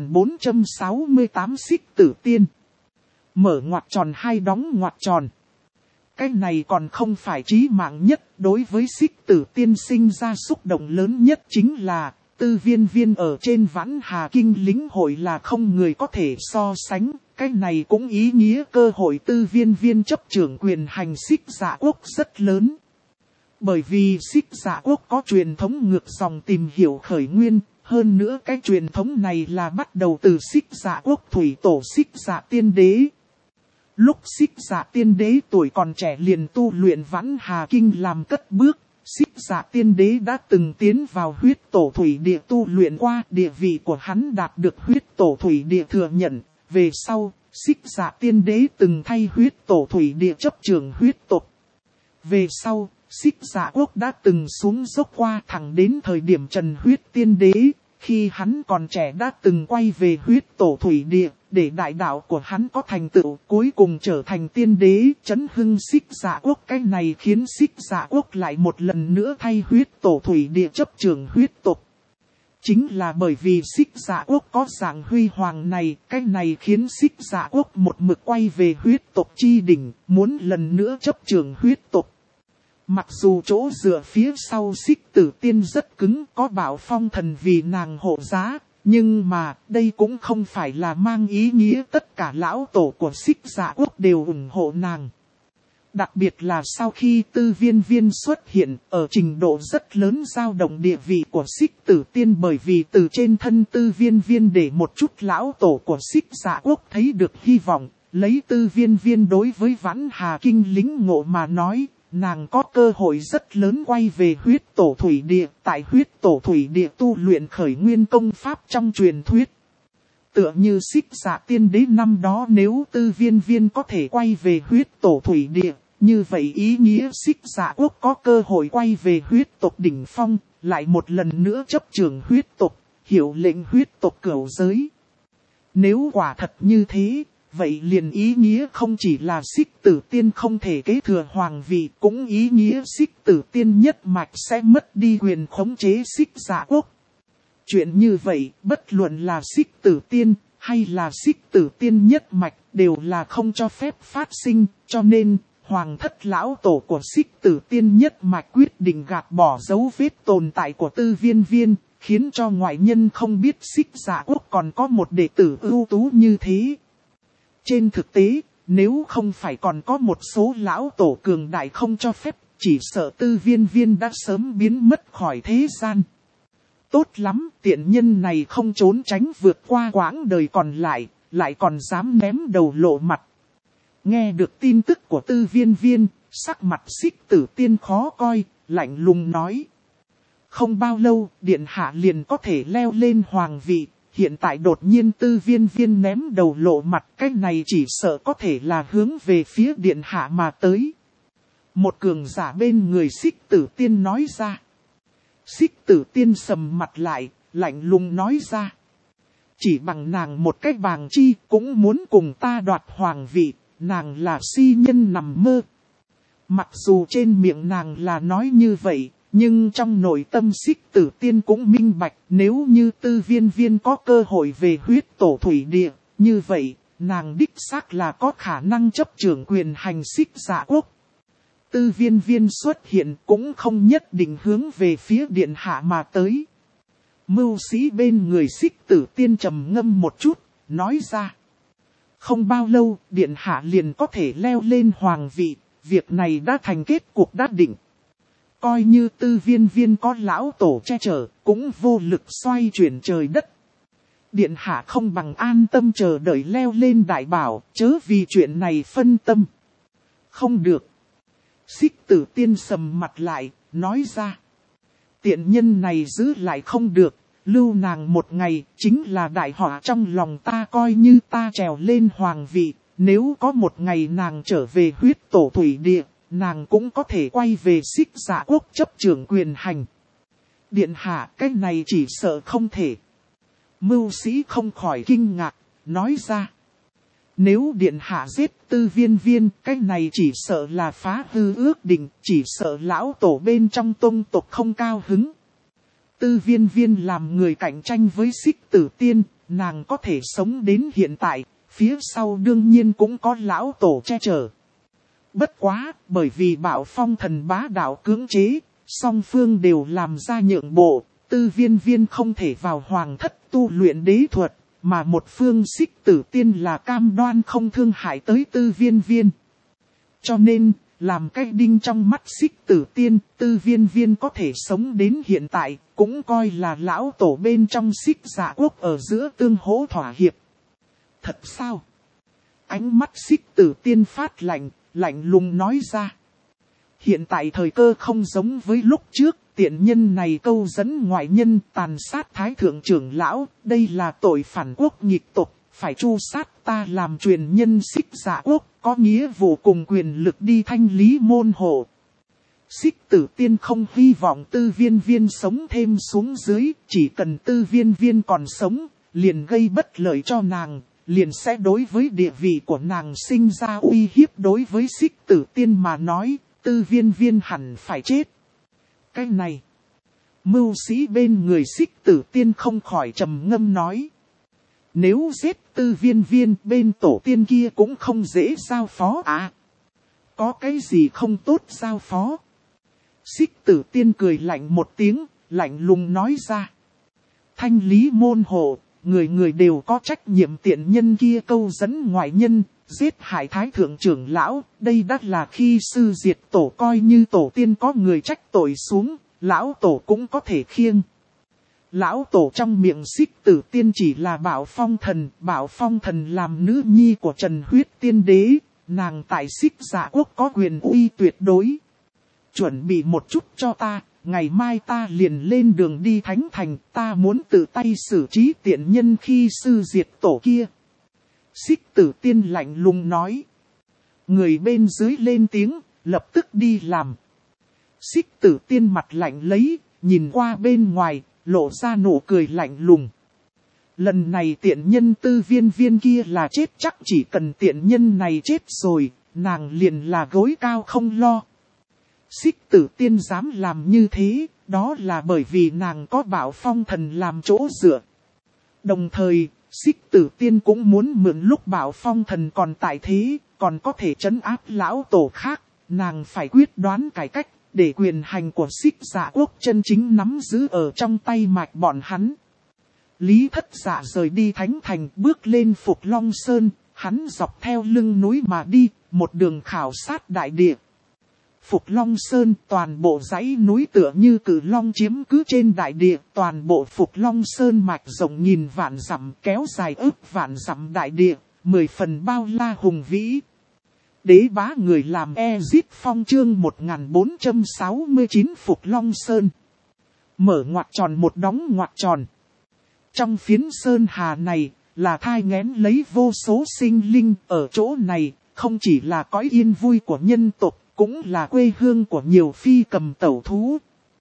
1468 Xích Tử Tiên. Mở ngoặc tròn hay đóng ngoặc tròn. Cái này còn không phải chí mạng nhất, đối với Xích Tử Tiên sinh ra xúc động lớn nhất chính là Tư Viên Viên ở trên Vãn Hà Kinh lĩnh hội là không người có thể so sánh. Cái này cũng ý nghĩa cơ hội Tư Viên Viên chấp trưởng quyền hành Xích Dạ Quốc rất lớn. Bởi vì Xích Dạ Quốc có truyền thống ngược dòng tìm hiểu khởi nguyên, hơn nữa cái truyền thống này là bắt đầu từ Xích Dạ Quốc thủy tổ Xích Dạ Tiên Đế. Lúc Xích Dạ Tiên Đế tuổi còn trẻ liền tu luyện Vãn Hà Kinh làm cất bước, Xích Dạ Tiên Đế đã từng tiến vào huyết tổ thủy địa tu luyện qua, địa vị của hắn đạt được huyết tổ thủy địa thừa nhận. Về sau, Xích Dạ Tiên Đế từng thay huyết tổ thủy địa chấp trưởng huyết tộc. Về sau, Xích Dạ Quốc đã từng xuống dốc qua thẳng đến thời điểm Trần Huyết Tiên Đế, khi hắn còn trẻ đã từng quay về huyết tổ thủy địa, để đại đạo của hắn có thành tựu, cuối cùng trở thành tiên đế, chấn hưng Xích Dạ Quốc. Cái này khiến Xích Dạ Quốc lại một lần nữa thay huyết tổ thủy địa chấp trưởng huyết tộc. Chính là bởi vì Xích Dạ Quốc có dạng huy hoàng này, cái này khiến Xích Dạ Quốc một mực quay về huyết tộc chi đỉnh, muốn lần nữa chấp trưởng huyết tộc. Mặc dù chỗ dựa phía sau Xích Tử Tiên rất cứng, có Bảo Phong thần vì nàng hộ giá, nhưng mà đây cũng không phải là mang ý nghĩa tất cả lão tổ của Xích Dạ Quốc đều ủng hộ nàng. Đặc biệt là sau khi Tư Viên Viên xuất hiện, ở trình độ rất lớn dao động địa vị của Xích Tử Tiên, bởi vì từ trên thân Tư Viên Viên để một chút lão tổ của Xích Dạ Quốc thấy được hy vọng, lấy Tư Viên Viên đối với Vãn Hà Kinh lĩnh ngộ mà nói, nàng có cơ hội rất lớn quay về huyết tổ thủy địa, tại huyết tổ thủy địa tu luyện khởi nguyên công pháp trong truyền thuyết. Tựa như Xích Dạ tiên đế năm đó, nếu Tư Viên Viên có thể quay về huyết tổ thủy địa, như vậy ý nghĩa Xích Dạ quốc có cơ hội quay về huyết tộc đỉnh phong, lại một lần nữa chấp trưởng huyết tộc, hiệu lệnh huyết tộc cửu giới. Nếu quả thật như thế, vậy liền ý nghĩa không chỉ là Xích Tử Tiên không thể kế thừa hoàng vị, cũng ý nghĩa Xích Tử Tiên nhất mạch sẽ mất đi quyền khống chế Xích Dạ quốc. Chuyện như vậy, bất luận là Xích Tử Tiên hay là Xích Tử Tiên nhất mạch đều là không cho phép phát sinh, cho nên hoàng thất lão tổ của Xích Tử Tiên nhất mạch quyết định gạt bỏ dấu vết tồn tại của Tư Viên Viên, khiến cho ngoại nhân không biết Xích Dạ quốc còn có một đệ tử ưu tú như thế. Trên thực tế, nếu không phải còn có một số lão tổ cường đại không cho phép, chỉ sợ Tư Viên Viên đã sớm biến mất khỏi thế gian. Tốt lắm, tiện nhân này không trốn tránh vượt qua quãng đời còn lại còn dám ném đầu lộ mặt. Nghe được tin tức của Tư Viên Viên, sắc mặt Xích Tử Tiên khó coi, lạnh lùng nói. Không bao lâu, điện hạ liền có thể leo lên hoàng vị, hiện tại đột nhiên Tư Viên Viên ném đầu lộ mặt, cái này chỉ sợ có thể là hướng về phía điện hạ mà tới. Một cường giả bên người Xích Tử Tiên nói ra. Xích Tử Tiên sầm mặt lại, lạnh lùng nói ra. Chỉ bằng nàng một cái bàng chi cũng muốn cùng ta đoạt hoàng vị, nàng là si nhân nằm mơ. Mặc dù trên miệng nàng là nói như vậy, nhưng trong nội tâm Xích Tử Tiên cũng minh bạch, nếu như Tư Viên Viên có cơ hội về huyết tổ thủy địa, như vậy, nàng đích xác là có khả năng chấp trưởng quyền hành Xích Dạ quốc. Tư Viên Viên xuất hiện cũng không nhất định hướng về phía điện hạ mà tới. Mưu sĩ bên người Xích Tử Tiên trầm ngâm một chút, nói ra. Không bao lâu, điện hạ liền có thể leo lên hoàng vị, việc này đã thành kết cục đã định. Coi như Tư Viên Viên có lão tổ che chở, cũng vô lực xoay chuyển trời đất. Điện hạ không bằng an tâm chờ đợi leo lên đại bảo, chớ vì chuyện này phân tâm. Không được. Xích Tử Tiên sầm mặt lại, nói ra. Tiện nhân này giữ lại không được, lưu nàng một ngày, chính là đại họa trong lòng ta, coi như ta trèo lên hoàng vị. Nếu có một ngày nàng trở về huyết tổ thủy địa, nàng cũng có thể quay về Xích Dạ quốc chấp trưởng quyền hành. Điện hạ, cái này chỉ sợ không thể. Mưu sĩ không khỏi kinh ngạc, nói ra. Nếu điện hạ giết Tư Viên Viên, cái này chỉ sợ là phá hư ước định, chỉ sợ lão tổ bên trong tông tộc không cao hứng. Tư Viên Viên làm người cạnh tranh với Xích Tử Tiên, nàng có thể sống đến hiện tại, phía sau đương nhiên cũng có lão tổ che chở. Bất quá, bởi vì Bạo Phong thần bá đạo cưỡng chế, song phương đều làm ra nhượng bộ, Tư Viên Viên không thể vào hoàng thất tu luyện đế thuật, mà một phương Xích Tử Tiên là cam đoan không thương hại tới Tư Viên Viên. Cho nên, làm cái đinh trong mắt Xích Tử Tiên, Tư Viên Viên có thể sống đến hiện tại, cũng coi là lão tổ bên trong Xích Dạ quốc ở giữa tương hỗ thỏa hiệp. Thật sao? Ánh mắt Xích Tử Tiên phát lạnh, lạnh lùng nói ra. Hiện tại thời cơ không giống với lúc trước, tiện nhân này câu dẫn ngoại nhân tàn sát thái thượng trưởng lão, đây là tội phản quốc nghịch tộc, phải tru sát ta làm truyền nhân Xích Dạ quốc, có nghĩa vụ cùng quyền lực đi thanh lý môn hộ. Xích Tử Tiên không hy vọng Tư Viên Viên sống thêm xuống dưới, chỉ cần Tư Viên Viên còn sống, liền gây bất lợi cho nàng, liền sẽ đối với địa vị của nàng sinh ra uy hiếp. Đối với Xích Tử Tiên mà nói, Tư Viên Viên hẳn phải chết. Cái này, mưu sĩ bên người Xích Tử Tiên không khỏi trầm ngâm nói. Nếu giết Tư Viên Viên, bên tổ tiên kia cũng không dễ giao phó à. Có cái gì không tốt giao phó? Xích Tử Tiên cười lạnh một tiếng, lạnh lùng nói ra. Thanh lý môn hộ, người người đều có trách nhiệm, tiện nhân kia câu dẫn ngoại nhân, giết hại thái thượng trưởng lão, đây đắt là khi sư diệt tổ, coi như tổ tiên có người trách tội xuống, lão tổ cũng có thể khiêng. Lão tổ trong miệng Xích Tử Tiên chỉ là Bạo Phong thần làm nữ nhi của Trần Huyết Tiên Đế, nàng tại Xích Dạ quốc có quyền uy tuyệt đối. chuẩn bị một chút cho ta, ngày mai ta liền lên đường đi Thánh Thành, ta muốn tự tay xử trí tiện nhân khi sư diệt tổ kia. Xích Tử Tiên lạnh lùng nói. Người bên dưới lên tiếng, lập tức đi làm. Xích Tử Tiên mặt lạnh lấy, nhìn qua bên ngoài, lộ ra nụ cười lạnh lùng. Lần này tiện nhân Tư Viên Viên kia là chết chắc, chỉ cần tiện nhân này chết rồi, nàng liền là gối cao không lo. Xích Tử Tiên dám làm như thế, đó là bởi vì nàng có Bảo Phong Thần làm chỗ dựa. Đồng thời, Xích Tử Tiên cũng muốn mượn lúc Bảo Phong Thần còn tại thế, còn có thể trấn áp lão tổ khác, nàng phải quyết đoán cải cách, để quyền hành của Xích Dạ Quốc chân chính nắm giữ ở trong tay mạch bọn hắn. Lý Thất Dạ rời đi Thánh Thành, bước lên Phục Long Sơn, hắn dọc theo lưng núi mà đi, một đường khảo sát đại địa. Phục Long Sơn, toàn bộ dãy núi tựa như cự long chiếm cứ trên đại địa, toàn bộ Phục Long Sơn mạch rộng nghìn vạn dặm, kéo dài ước vạn dặm đại địa, 10 phần bao la hùng vĩ. Đế bá người làm Ezit Phong chương 1469 Phục Long Sơn. Mở ngoặc tròn một đóng ngoặc tròn. Trong phiến sơn hà này, là thai nghén lấy vô số sinh linh, ở chỗ này, không chỉ là cõi yên vui của nhân tộc, cũng là quê hương của nhiều phi cầm tẩu thú.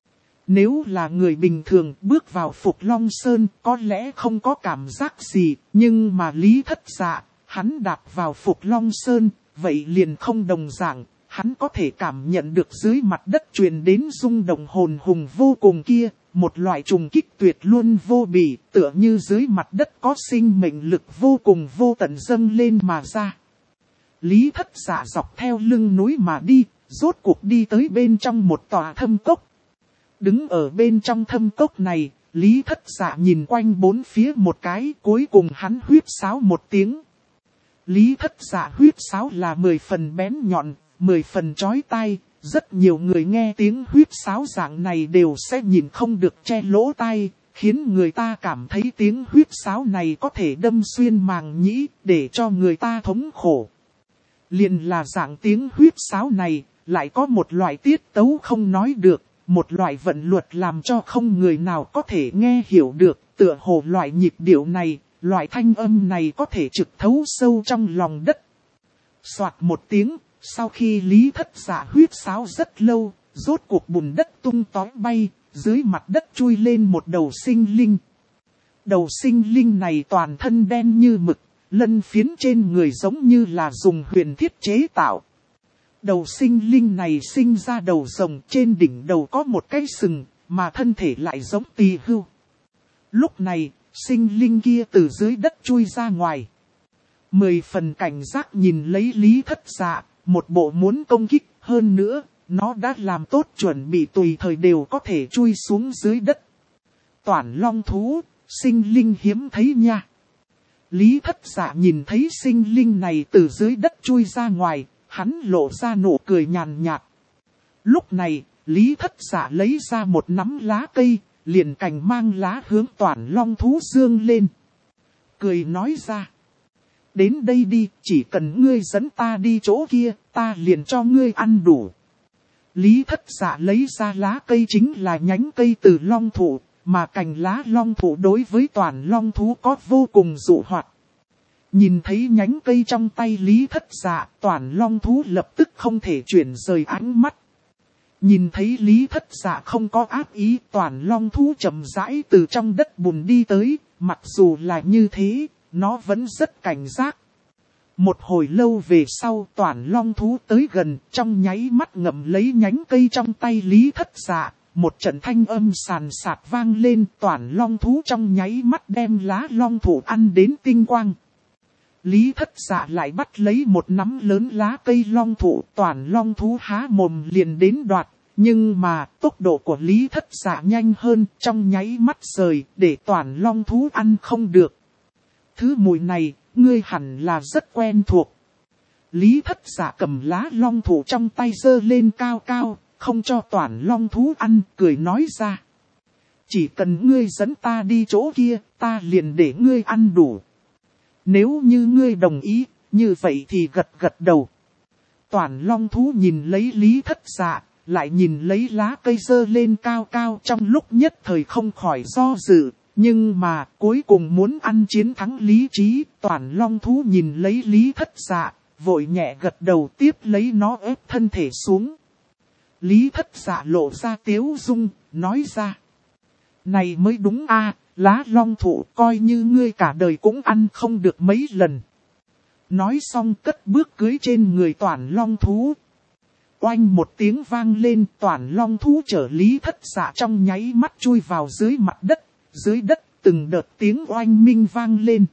Nếu là người bình thường bước vào Phục Long Sơn, có lẽ không có cảm giác gì, nhưng mà Lý Thất Dạ, hắn đạp vào Phục Long Sơn, vậy liền không đồng dạng, hắn có thể cảm nhận được dưới mặt đất truyền đến rung động hồn hùng vô cùng kia, một loại trùng kích tuyệt luôn vô bỉ, tựa như dưới mặt đất có sinh mệnh lực vô cùng vô tận dâng lên mà ra. Lý Thất Dạ dọc theo lưng núi mà đi, rốt cuộc đi tới bên trong một tòa thâm cốc. Đứng ở bên trong thâm cốc này, Lý Thất Dạ nhìn quanh bốn phía một cái, cuối cùng hắn huýt sáo một tiếng. Lý Thất Dạ huýt sáo là 10 phần bén nhọn, 10 phần chói tai, rất nhiều người nghe tiếng huýt sáo dạng này đều sẽ nhìn không được che lỗ tai, khiến người ta cảm thấy tiếng huýt sáo này có thể đâm xuyên màng nhĩ, để cho người ta thống khổ. Liền là dạng tiếng huýt sáo này, lại có một loại tiết tấu không nói được, một loại vận luật làm cho không người nào có thể nghe hiểu được, tựa hồ loại nhịp điệu này, loại thanh âm này có thể trực thấu sâu trong lòng đất. Soạt một tiếng, sau khi Lý Thất Dạ huýt sáo rất lâu, rốt cuộc bùn đất tung tói bay, dưới mặt đất chui lên một đầu sinh linh. Đầu sinh linh này toàn thân đen như mực, lân phiến trên người giống như là dùng huyền thiết chế tạo. Đầu sinh linh này sinh ra đầu rồng, trên đỉnh đầu có một cái sừng, mà thân thể lại giống tỳ hưu. Lúc này, sinh linh kia từ dưới đất chui ra ngoài. 10 phần cảnh giác nhìn lấy Lý Thất Dạ, một bộ muốn công kích, hơn nữa, nó đã làm tốt chuẩn bị tùy thời đều có thể chui xuống dưới đất. Toản long thú, sinh linh hiếm thấy nha. Lý Thất Dạ nhìn thấy sinh linh này từ dưới đất chui ra ngoài, hắn lộ ra nụ cười nhàn nhạt. Lúc này, Lý Thất Dạ lấy ra một nắm lá cây, liền cành mang lá hướng Toản long thú dương lên. Cười nói ra. Đến đây đi, chỉ cần ngươi dẫn ta đi chỗ kia, ta liền cho ngươi ăn đủ. Lý Thất Dạ lấy ra lá cây chính là nhánh cây từ long thụ, mà cành lá long thụ đối với Toản long thú có vô cùng dụ hoạt. Nhìn thấy nhánh cây trong tay Lý Thất Dạ, Toản long thú lập tức không thể chuyển rời ánh mắt. Nhìn thấy Lý Thất Dạ không có ác ý, Toản long thú chậm rãi từ trong đất bùn đi tới, mặc dù là như thế, nó vẫn rất cảnh giác. Một hồi lâu về sau, Toản long thú tới gần, trong nháy mắt ngậm lấy nhánh cây trong tay Lý Thất Dạ, một trận thanh âm sàn sạt vang lên, Toản long thú trong nháy mắt đem lá long thụ ăn đến tinh quang. Lý Thất Dạ lại bắt lấy một nắm lớn lá cây long thụ, Toản long thú há mồm liền đến đoạt, nhưng mà tốc độ của Lý Thất Dạ nhanh hơn, trong nháy mắt rời, để Toản long thú ăn không được. Thứ mùi này, ngươi hẳn là rất quen thuộc. Lý Thất Dạ cầm lá long thụ trong tay giơ lên cao cao, không cho Toản long thú ăn, cười nói ra. Chỉ cần ngươi dẫn ta đi chỗ kia, ta liền để ngươi ăn đủ. Nếu như ngươi đồng ý, như vậy thì gật gật đầu. Toản long thú nhìn lấy Lý Thất Dạ, lại nhìn lấy lá cây dơ lên cao cao trong lúc nhất thời không khỏi do dự. Nhưng mà cuối cùng muốn ăn chiến thắng lý trí, Toản Long thú nhìn lấy Lý Thất Dạ, vội nhẹ gật đầu tiếp lấy nó ép thân thể xuống. Lý Thất Dạ lộ ra tiếu dung, nói ra. Này mới đúng a, lá long thụ coi như ngươi cả đời cũng ăn không được mấy lần. Nói xong cất bước cưới trên người Toản Long thú. Oanh một tiếng vang lên, Toản Long thú chở Lý Thất Dạ trong nháy mắt chui vào dưới mặt đất. Dưới đất từng đợt tiếng oanh minh vang lên.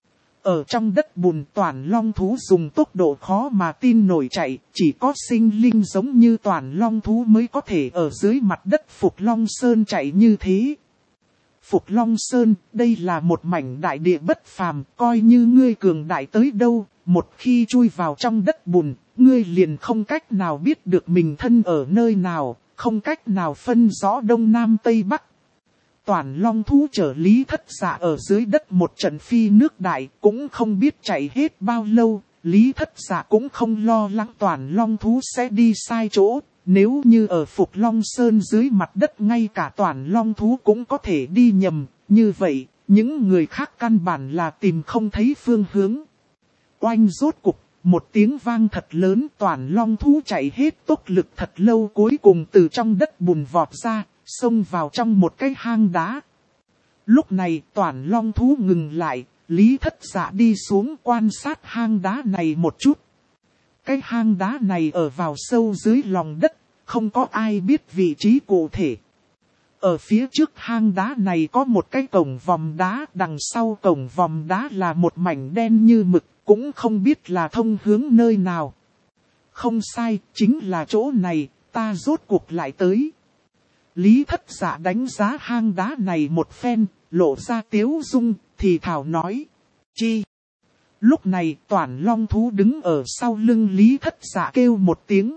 Ở trong đất bùn, Toản Long thú dùng tốc độ khó mà tin nổi chạy, chỉ có sinh linh giống như Toản Long thú mới có thể ở dưới mặt đất Phục Long Sơn chạy như thế. Phục Long Sơn, đây là một mảnh đại địa bất phàm, coi như ngươi cường đại tới đâu, một khi chui vào trong đất bùn, ngươi liền không cách nào biết được mình thân ở nơi nào, không cách nào phân rõ đông nam tây bắc. Toản Long thú chở Lý Thất Dạ ở dưới đất một trận phi nước đại, cũng không biết chạy hết bao lâu, Lý Thất Dạ cũng không lo lắng Toản Long thú sẽ đi sai chỗ, nếu như ở Phục Long Sơn dưới mặt đất ngay cả Toản Long thú cũng có thể đi nhầm, như vậy, những người khác căn bản là tìm không thấy phương hướng. Oanh rốt cục, một tiếng vang thật lớn, Toản Long thú chạy hết tốc lực thật lâu cuối cùng từ trong đất bùn vọt ra. Xông vào trong một cái hang đá. Lúc này Toản Long thú ngừng lại, Lý Thất Dạ đi xuống quan sát hang đá này một chút. Cái hang đá này ở vào sâu dưới lòng đất, không có ai biết vị trí cụ thể. Ở phía trước hang đá này có một cái cổng vòm đá, đằng sau cổng vòm đá là một mảnh đen như mực, cũng không biết là thông hướng nơi nào. Không sai, chính là chỗ này, ta rốt cuộc lại tới. Lý Thất Dạ đánh giá hang đá này một phen, lộ ra tiếu dung, thì thảo nói. Chi? Lúc này Toản Long thú đứng ở sau lưng Lý Thất Dạ kêu một tiếng.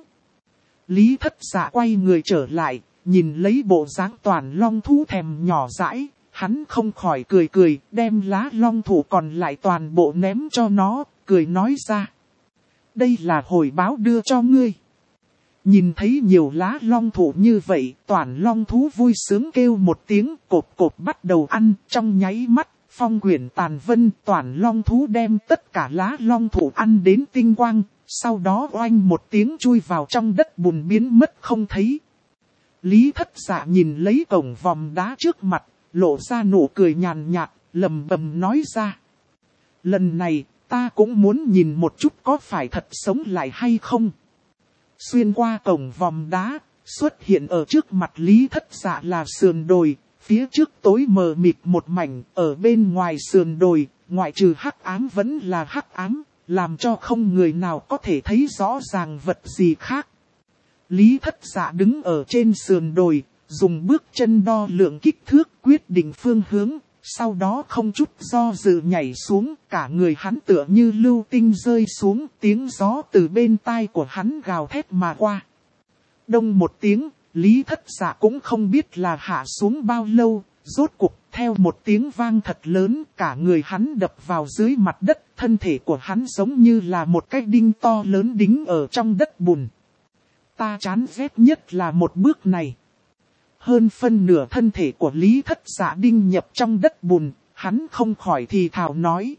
Lý Thất Dạ quay người trở lại, nhìn lấy bộ dáng Toản Long thú thèm nhỏ dãi, hắn không khỏi cười cười, đem lá long thụ còn lại toàn bộ ném cho nó, cười nói ra. Đây là hồi báo đưa cho ngươi. Nhìn thấy nhiều lá long thụ như vậy, Toản Long thú vui sướng kêu một tiếng, cộp cộp bắt đầu ăn, trong nháy mắt, phong quyển tàn vân, Toản Long thú đem tất cả lá long thụ ăn đến tinh quang, sau đó oanh một tiếng chui vào trong đất bùn biến mất không thấy. Lý Thất Dạ nhìn lấy cổng vòm đá trước mặt, lộ ra nụ cười nhàn nhạt, lầm bầm nói ra. Lần này, ta cũng muốn nhìn một chút có phải thật sống lại hay không. Xuyên qua cổng vòm đá, xuất hiện ở trước mặt Lý Thất Dạ là sườn đồi, phía trước tối mờ mịt một mảnh, ở bên ngoài sườn đồi, ngoại trừ hắc ám vẫn là hắc ám, làm cho không người nào có thể thấy rõ ràng vật gì khác. Lý Thất Dạ đứng ở trên sườn đồi, dùng bước chân đo lượng kích thước quyết định phương hướng, sau đó không chút do dự nhảy xuống, cả người hắn tựa như lưu tinh rơi xuống, tiếng gió từ bên tai của hắn gào thét mà qua. Đông một tiếng, Lý Thất Dạ cũng không biết là hạ xuống bao lâu, rốt cục theo một tiếng vang thật lớn, cả người hắn đập vào dưới mặt đất, thân thể của hắn giống như là một cái đinh to lớn đính ở trong đất bùn. Ta chán ghét nhất là một bước này. Hơn phân nửa thân thể của Lý Thất Dạ đinh nhập trong đất bùn, hắn không khỏi thì thào nói.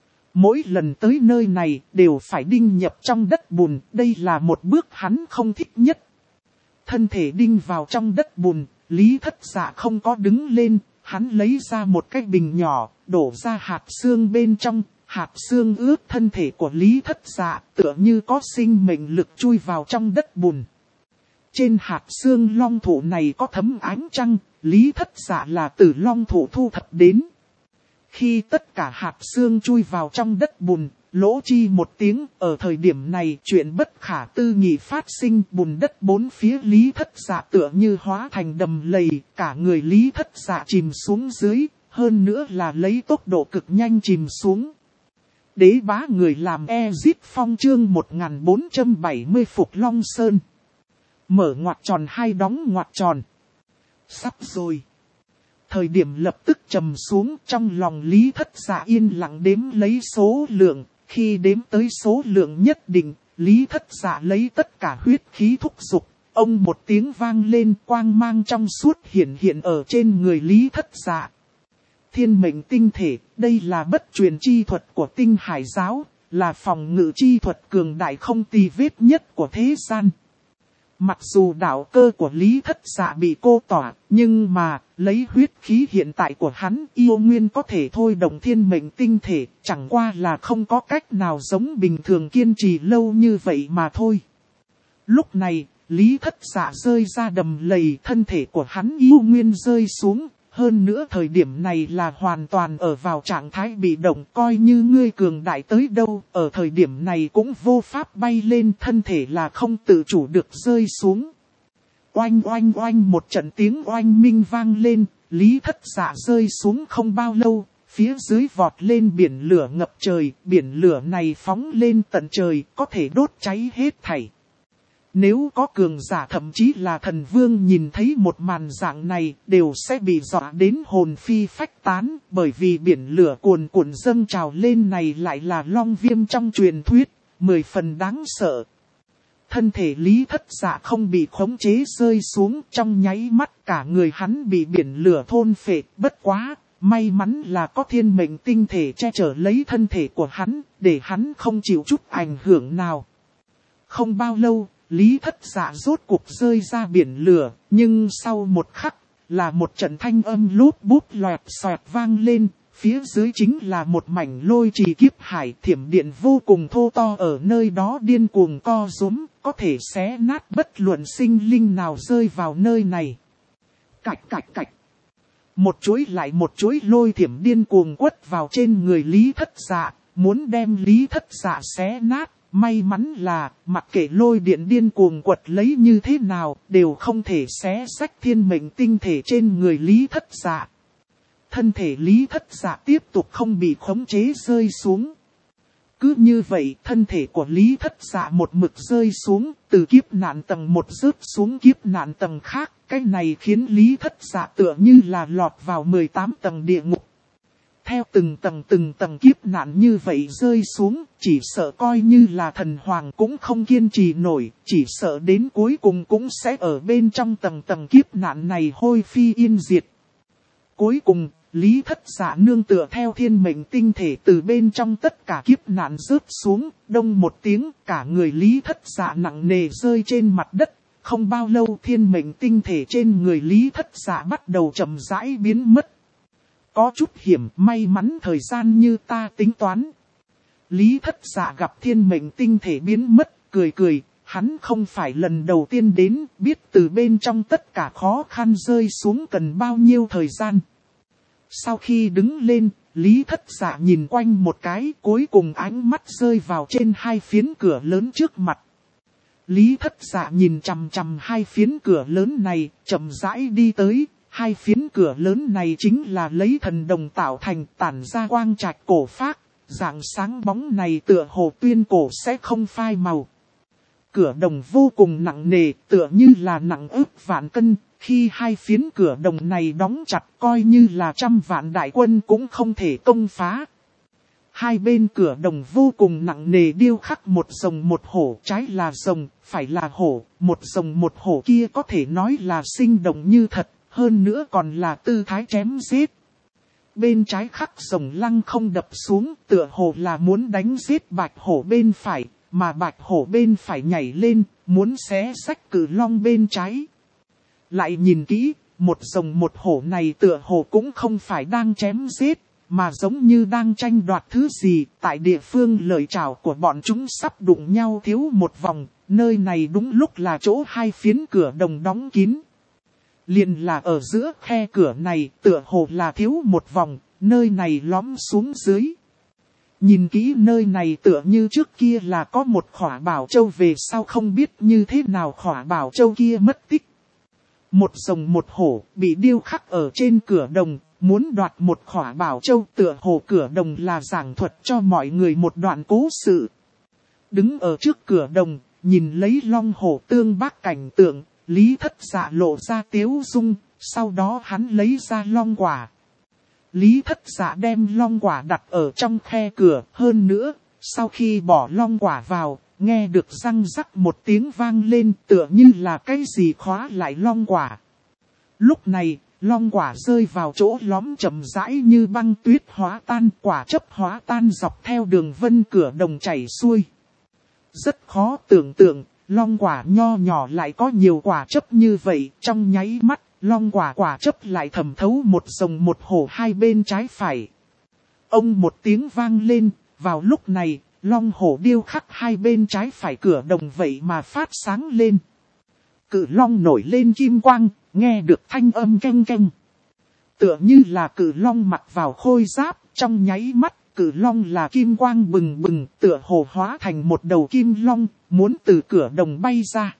Mỗi lần tới nơi này đều phải đinh nhập trong đất bùn, đây là một bước hắn không thích nhất. Thân thể đinh vào trong đất bùn, Lý Thất Dạ không có đứng lên, hắn lấy ra một cái bình nhỏ, đổ ra hạt xương bên trong, hạt xương ướt thân thể của Lý Thất Dạ tựa như có sinh mệnh lực chui vào trong đất bùn. Trên hạt xương long thụ này có thấm ánh trăng, Lý Thất Dạ là từ long thụ thu thập đến. Khi tất cả hạt xương chui vào trong đất bùn, lỗ chi một tiếng, ở thời điểm này chuyện bất khả tư nghị phát sinh, bùn đất bốn phía Lý Thất Dạ tựa như hóa thành đầm lầy, cả người Lý Thất Dạ chìm xuống dưới, hơn nữa là lấy tốc độ cực nhanh chìm xuống. Đế bá người làm Ezip Phong chương 1470 Phục Long Sơn. Mở ngoặc tròn hai đóng ngoặc tròn. Sắp rồi. Thời điểm lập tức trầm xuống, trong lòng Lý Thất Dạ yên lặng đếm lấy số lượng. Khi đếm tới số lượng nhất định, Lý Thất Dạ lấy tất cả huyết khí thúc giục. Ông một tiếng vang lên, quang mang trong suốt hiện ở trên người Lý Thất Dạ. Thiên mệnh tinh thể, đây là bất truyền chi thuật của Tinh Hải giáo, là phòng ngự chi thuật cường đại không tì vết nhất của thế gian. Mặc dù đạo cơ của Lý Thất Dạ bị cô tỏa, nhưng mà, lấy huyết khí hiện tại của hắn, yêu nguyên có thể thôi động thiên mệnh tinh thể, chẳng qua là không có cách nào giống bình thường kiên trì lâu như vậy mà thôi. Lúc này, Lý Thất Dạ rơi ra đầm lầy, thân thể của hắn yêu nguyên rơi xuống. Hơn nữa thời điểm này là hoàn toàn ở vào trạng thái bị động, coi như ngươi cường đại tới đâu, ở thời điểm này cũng vô pháp bay lên, thân thể là không tự chủ được rơi xuống. Oanh oanh oanh, một trận tiếng oanh minh vang lên, Lý Thất Dạ rơi xuống không bao lâu, phía dưới vọt lên biển lửa ngập trời, biển lửa này phóng lên tận trời, có thể đốt cháy hết thảy. Nếu có cường giả thậm chí là thần vương nhìn thấy một màn dạng này, đều sẽ bị dọa đến hồn phi phách tán, bởi vì biển lửa cuồn cuộn dâng trào lên này lại là long viêm trong truyền thuyết, 10 phần đáng sợ. Thân thể Lý Thất Dạ không bị khống chế rơi xuống, trong nháy mắt cả người hắn bị biển lửa thôn phệ. Bất quá, may mắn là có thiên mệnh tinh thể che chở lấy thân thể của hắn, để hắn không chịu chút ảnh hưởng nào. Không bao lâu, Lý Thất Dạ rốt cuộc rơi ra biển lửa, nhưng sau một khắc, là một trận thanh âm lút bút loẹt xoẹt vang lên, phía dưới chính là một mảnh lôi trì kiếp hải, thiểm điện vô cùng thô to ở nơi đó điên cuồng co rúm, có thể xé nát bất luận sinh linh nào rơi vào nơi này. Cạch cạch cạch. Một chuỗi lại một chuỗi lôi thiểm điên cuồng quất vào trên người Lý Thất Dạ, muốn đem Lý Thất Dạ xé nát. May mắn là, mặc kệ lôi điện điên cuồng quật lấy như thế nào, đều không thể xé rách thiên mệnh tinh thể trên người Lý Thất Dạ. Thân thể Lý Thất Dạ tiếp tục không bị khống chế rơi xuống. Cứ như vậy, thân thể của Lý Thất Dạ một mực rơi xuống, từ kiếp nạn tầng 1 rớt xuống kiếp nạn tầng khác. Cái này khiến Lý Thất Dạ tựa như là lọt vào 18 tầng địa ngục. Theo từng tầng kiếp nạn như vậy rơi xuống, chỉ sợ coi như là thần hoàng cũng không kiên trì nổi, chỉ sợ đến cuối cùng cũng sẽ ở bên trong tầng kiếp nạn này hôi phi yên diệt. Cuối cùng, Lý Thất Dạ nương tựa theo thiên mệnh tinh thể từ bên trong tất cả kiếp nạn rớt xuống, đông một tiếng, cả người Lý Thất Dạ nặng nề rơi trên mặt đất. Không bao lâu thiên mệnh tinh thể trên người Lý Thất Dạ bắt đầu chậm rãi biến mất. Có chút hiểm, may mắn thời gian như ta tính toán. Lý Thất Dạ gặp thiên mệnh tinh thể biến mất, cười, hắn không phải lần đầu tiên đến, biết từ bên trong tất cả khó khăn rơi xuống cần bao nhiêu thời gian. Sau khi đứng lên, Lý Thất Dạ nhìn quanh một cái, cuối cùng ánh mắt rơi vào trên hai phiến cửa lớn trước mặt. Lý Thất Dạ nhìn chằm chằm hai phiến cửa lớn này, chậm rãi đi tới. Hai phiến cửa lớn này chính là lấy thần đồng tạo thành, tản ra quang trạch cổ phác, dạng sáng bóng này tựa hồ tuyên cổ sẽ không phai màu. Cửa đồng vô cùng nặng nề, tựa như là nặng ức vạn cân, khi hai phiến cửa đồng này đóng chặt coi như là 100 vạn đại quân cũng không thể công phá. Hai bên cửa đồng vô cùng nặng nề điêu khắc một rồng một hổ, trái là rồng, phải là hổ, một rồng một hổ kia có thể nói là sinh động như thật. Hơn nữa còn là tư thái chém giết. Bên trái khắc rồng lăng không đập xuống, tựa hồ là muốn đánh giết bạch hổ bên phải, mà bạch hổ bên phải nhảy lên, muốn xé rách cử long bên trái. Lại nhìn kỹ, một rồng một hổ này tựa hồ cũng không phải đang chém giết, mà giống như đang tranh đoạt thứ gì. Tại địa phương lợi trảo của bọn chúng sắp đụng nhau thiếu một vòng, nơi này đúng lúc là chỗ hai phiến cửa đồng đóng kín. Liền là ở giữa khe cửa này, tựa hồ là thiếu một vòng, nơi này lõm xuống dưới. Nhìn kỹ nơi này tựa như trước kia là có một khỏa bảo châu, về sau không biết như thế nào khỏa bảo châu kia mất tích. Một rồng một hổ bị điêu khắc ở trên cửa đồng, muốn đoạt một khỏa bảo châu, tựa hồ cửa đồng là giảng thuật cho mọi người một đoạn cố sự. Đứng ở trước cửa đồng, nhìn lấy long hổ tương bác cảnh tượng. Lý Thất Dạ lộ ra tiếu dung, sau đó hắn lấy ra long quả. Lý Thất Dạ đem long quả đặt ở trong khe cửa, hơn nữa, sau khi bỏ long quả vào, nghe được răng rắc một tiếng vang lên tựa như là cái gì khóa lại long quả. Lúc này, long quả rơi vào chỗ lõm chậm rãi như băng tuyết hóa tan, quả chấp hóa tan dọc theo đường vân cửa đồng chảy xuôi. Rất khó tưởng tượng, long quả nho nhỏ lại có nhiều quả chấp như vậy, trong nháy mắt, long quả chấp lại thẩm thấu một rồng một hổ hai bên trái phải. Ông một tiếng vang lên, vào lúc này, long hổ điêu khắc hai bên trái phải cửa đồng vậy mà phát sáng lên. Cự long nổi lên kim quang, nghe được thanh âm canh canh. Tựa như là cự long mặc vào khôi giáp, trong nháy mắt, cự long là kim quang bừng bừng, tựa hồ hóa thành một đầu kim long, muốn từ cửa đồng bay ra.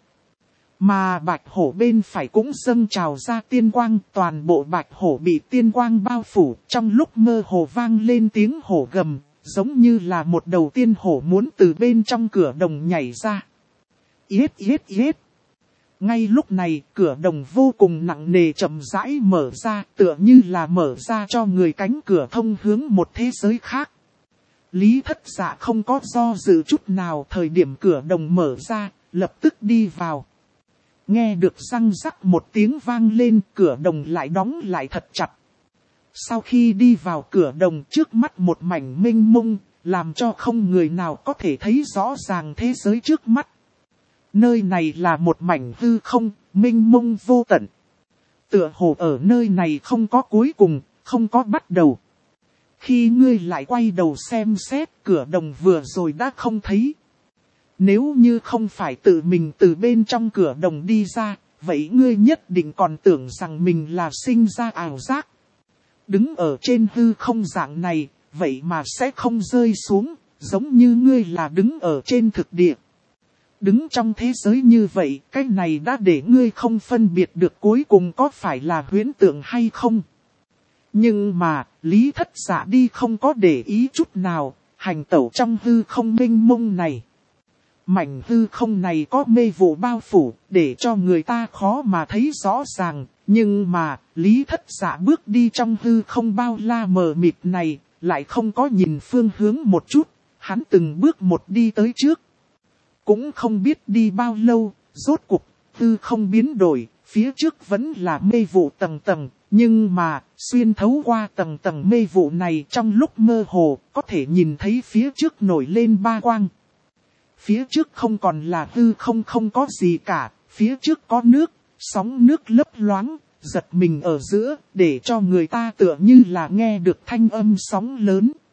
Mà bạch hổ bên phải cũng dâng trào ra tiên quang, toàn bộ bạch hổ bị tiên quang bao phủ, trong lúc mơ hồ vang lên tiếng hổ gầm, giống như là một đầu tiên hổ muốn từ bên trong cửa đồng nhảy ra. Yết yết yết. Ngay lúc này, cửa đồng vô cùng nặng nề chậm rãi mở ra, tựa như là mở ra cho người cánh cửa thông hướng một thế giới khác. Lý Thất Dạ không có do dự chút nào, thời điểm cửa đồng mở ra, lập tức đi vào. Nghe được răng rắc một tiếng vang lên, cửa đồng lại đóng lại thật chặt. Sau khi đi vào cửa đồng, trước mắt một mảnh mênh mông, làm cho không người nào có thể thấy rõ ràng thế giới trước mắt. Nơi này là một mảnh hư không, mênh mông vô tận. Tựa hồ ở nơi này không có cuối cùng, không có bắt đầu. Khi ngươi lại quay đầu xem xét, cửa đồng vừa rồi đã không thấy. Nếu như không phải tự mình từ bên trong cửa đồng đi ra, vậy ngươi nhất định còn tưởng rằng mình là sinh ra ảo giác. Đứng ở trên hư không dạng này, vậy mà sẽ không rơi xuống, giống như ngươi là đứng ở trên thực địa. Đứng trong thế giới như vậy, cái này đã để ngươi không phân biệt được cuối cùng có phải là huyễn tượng hay không. Nhưng mà, Lý Thất Dạ đi không có để ý chút nào, hành tẩu trong hư không mênh mông này. Mảnh hư không này có mê vụ bao phủ, để cho người ta khó mà thấy rõ ràng. Nhưng mà, Lý Thất Dạ bước đi trong hư không bao la mờ mịt này, lại không có nhìn phương hướng một chút. Hắn từng bước một đi tới trước. Cũng không biết đi bao lâu, rốt cuộc, hư không biến đổi, phía trước vẫn là mê vụ tầng tầng. Nhưng mà, xuyên thấu qua tầng tầng mê vụ này trong lúc mơ hồ, có thể nhìn thấy phía trước nổi lên ba quang. Phía trước không còn là hư không, không có gì cả, phía trước có nước, sóng nước lấp loáng, giật mình ở giữa, để cho người ta tựa như là nghe được thanh âm sóng lớn.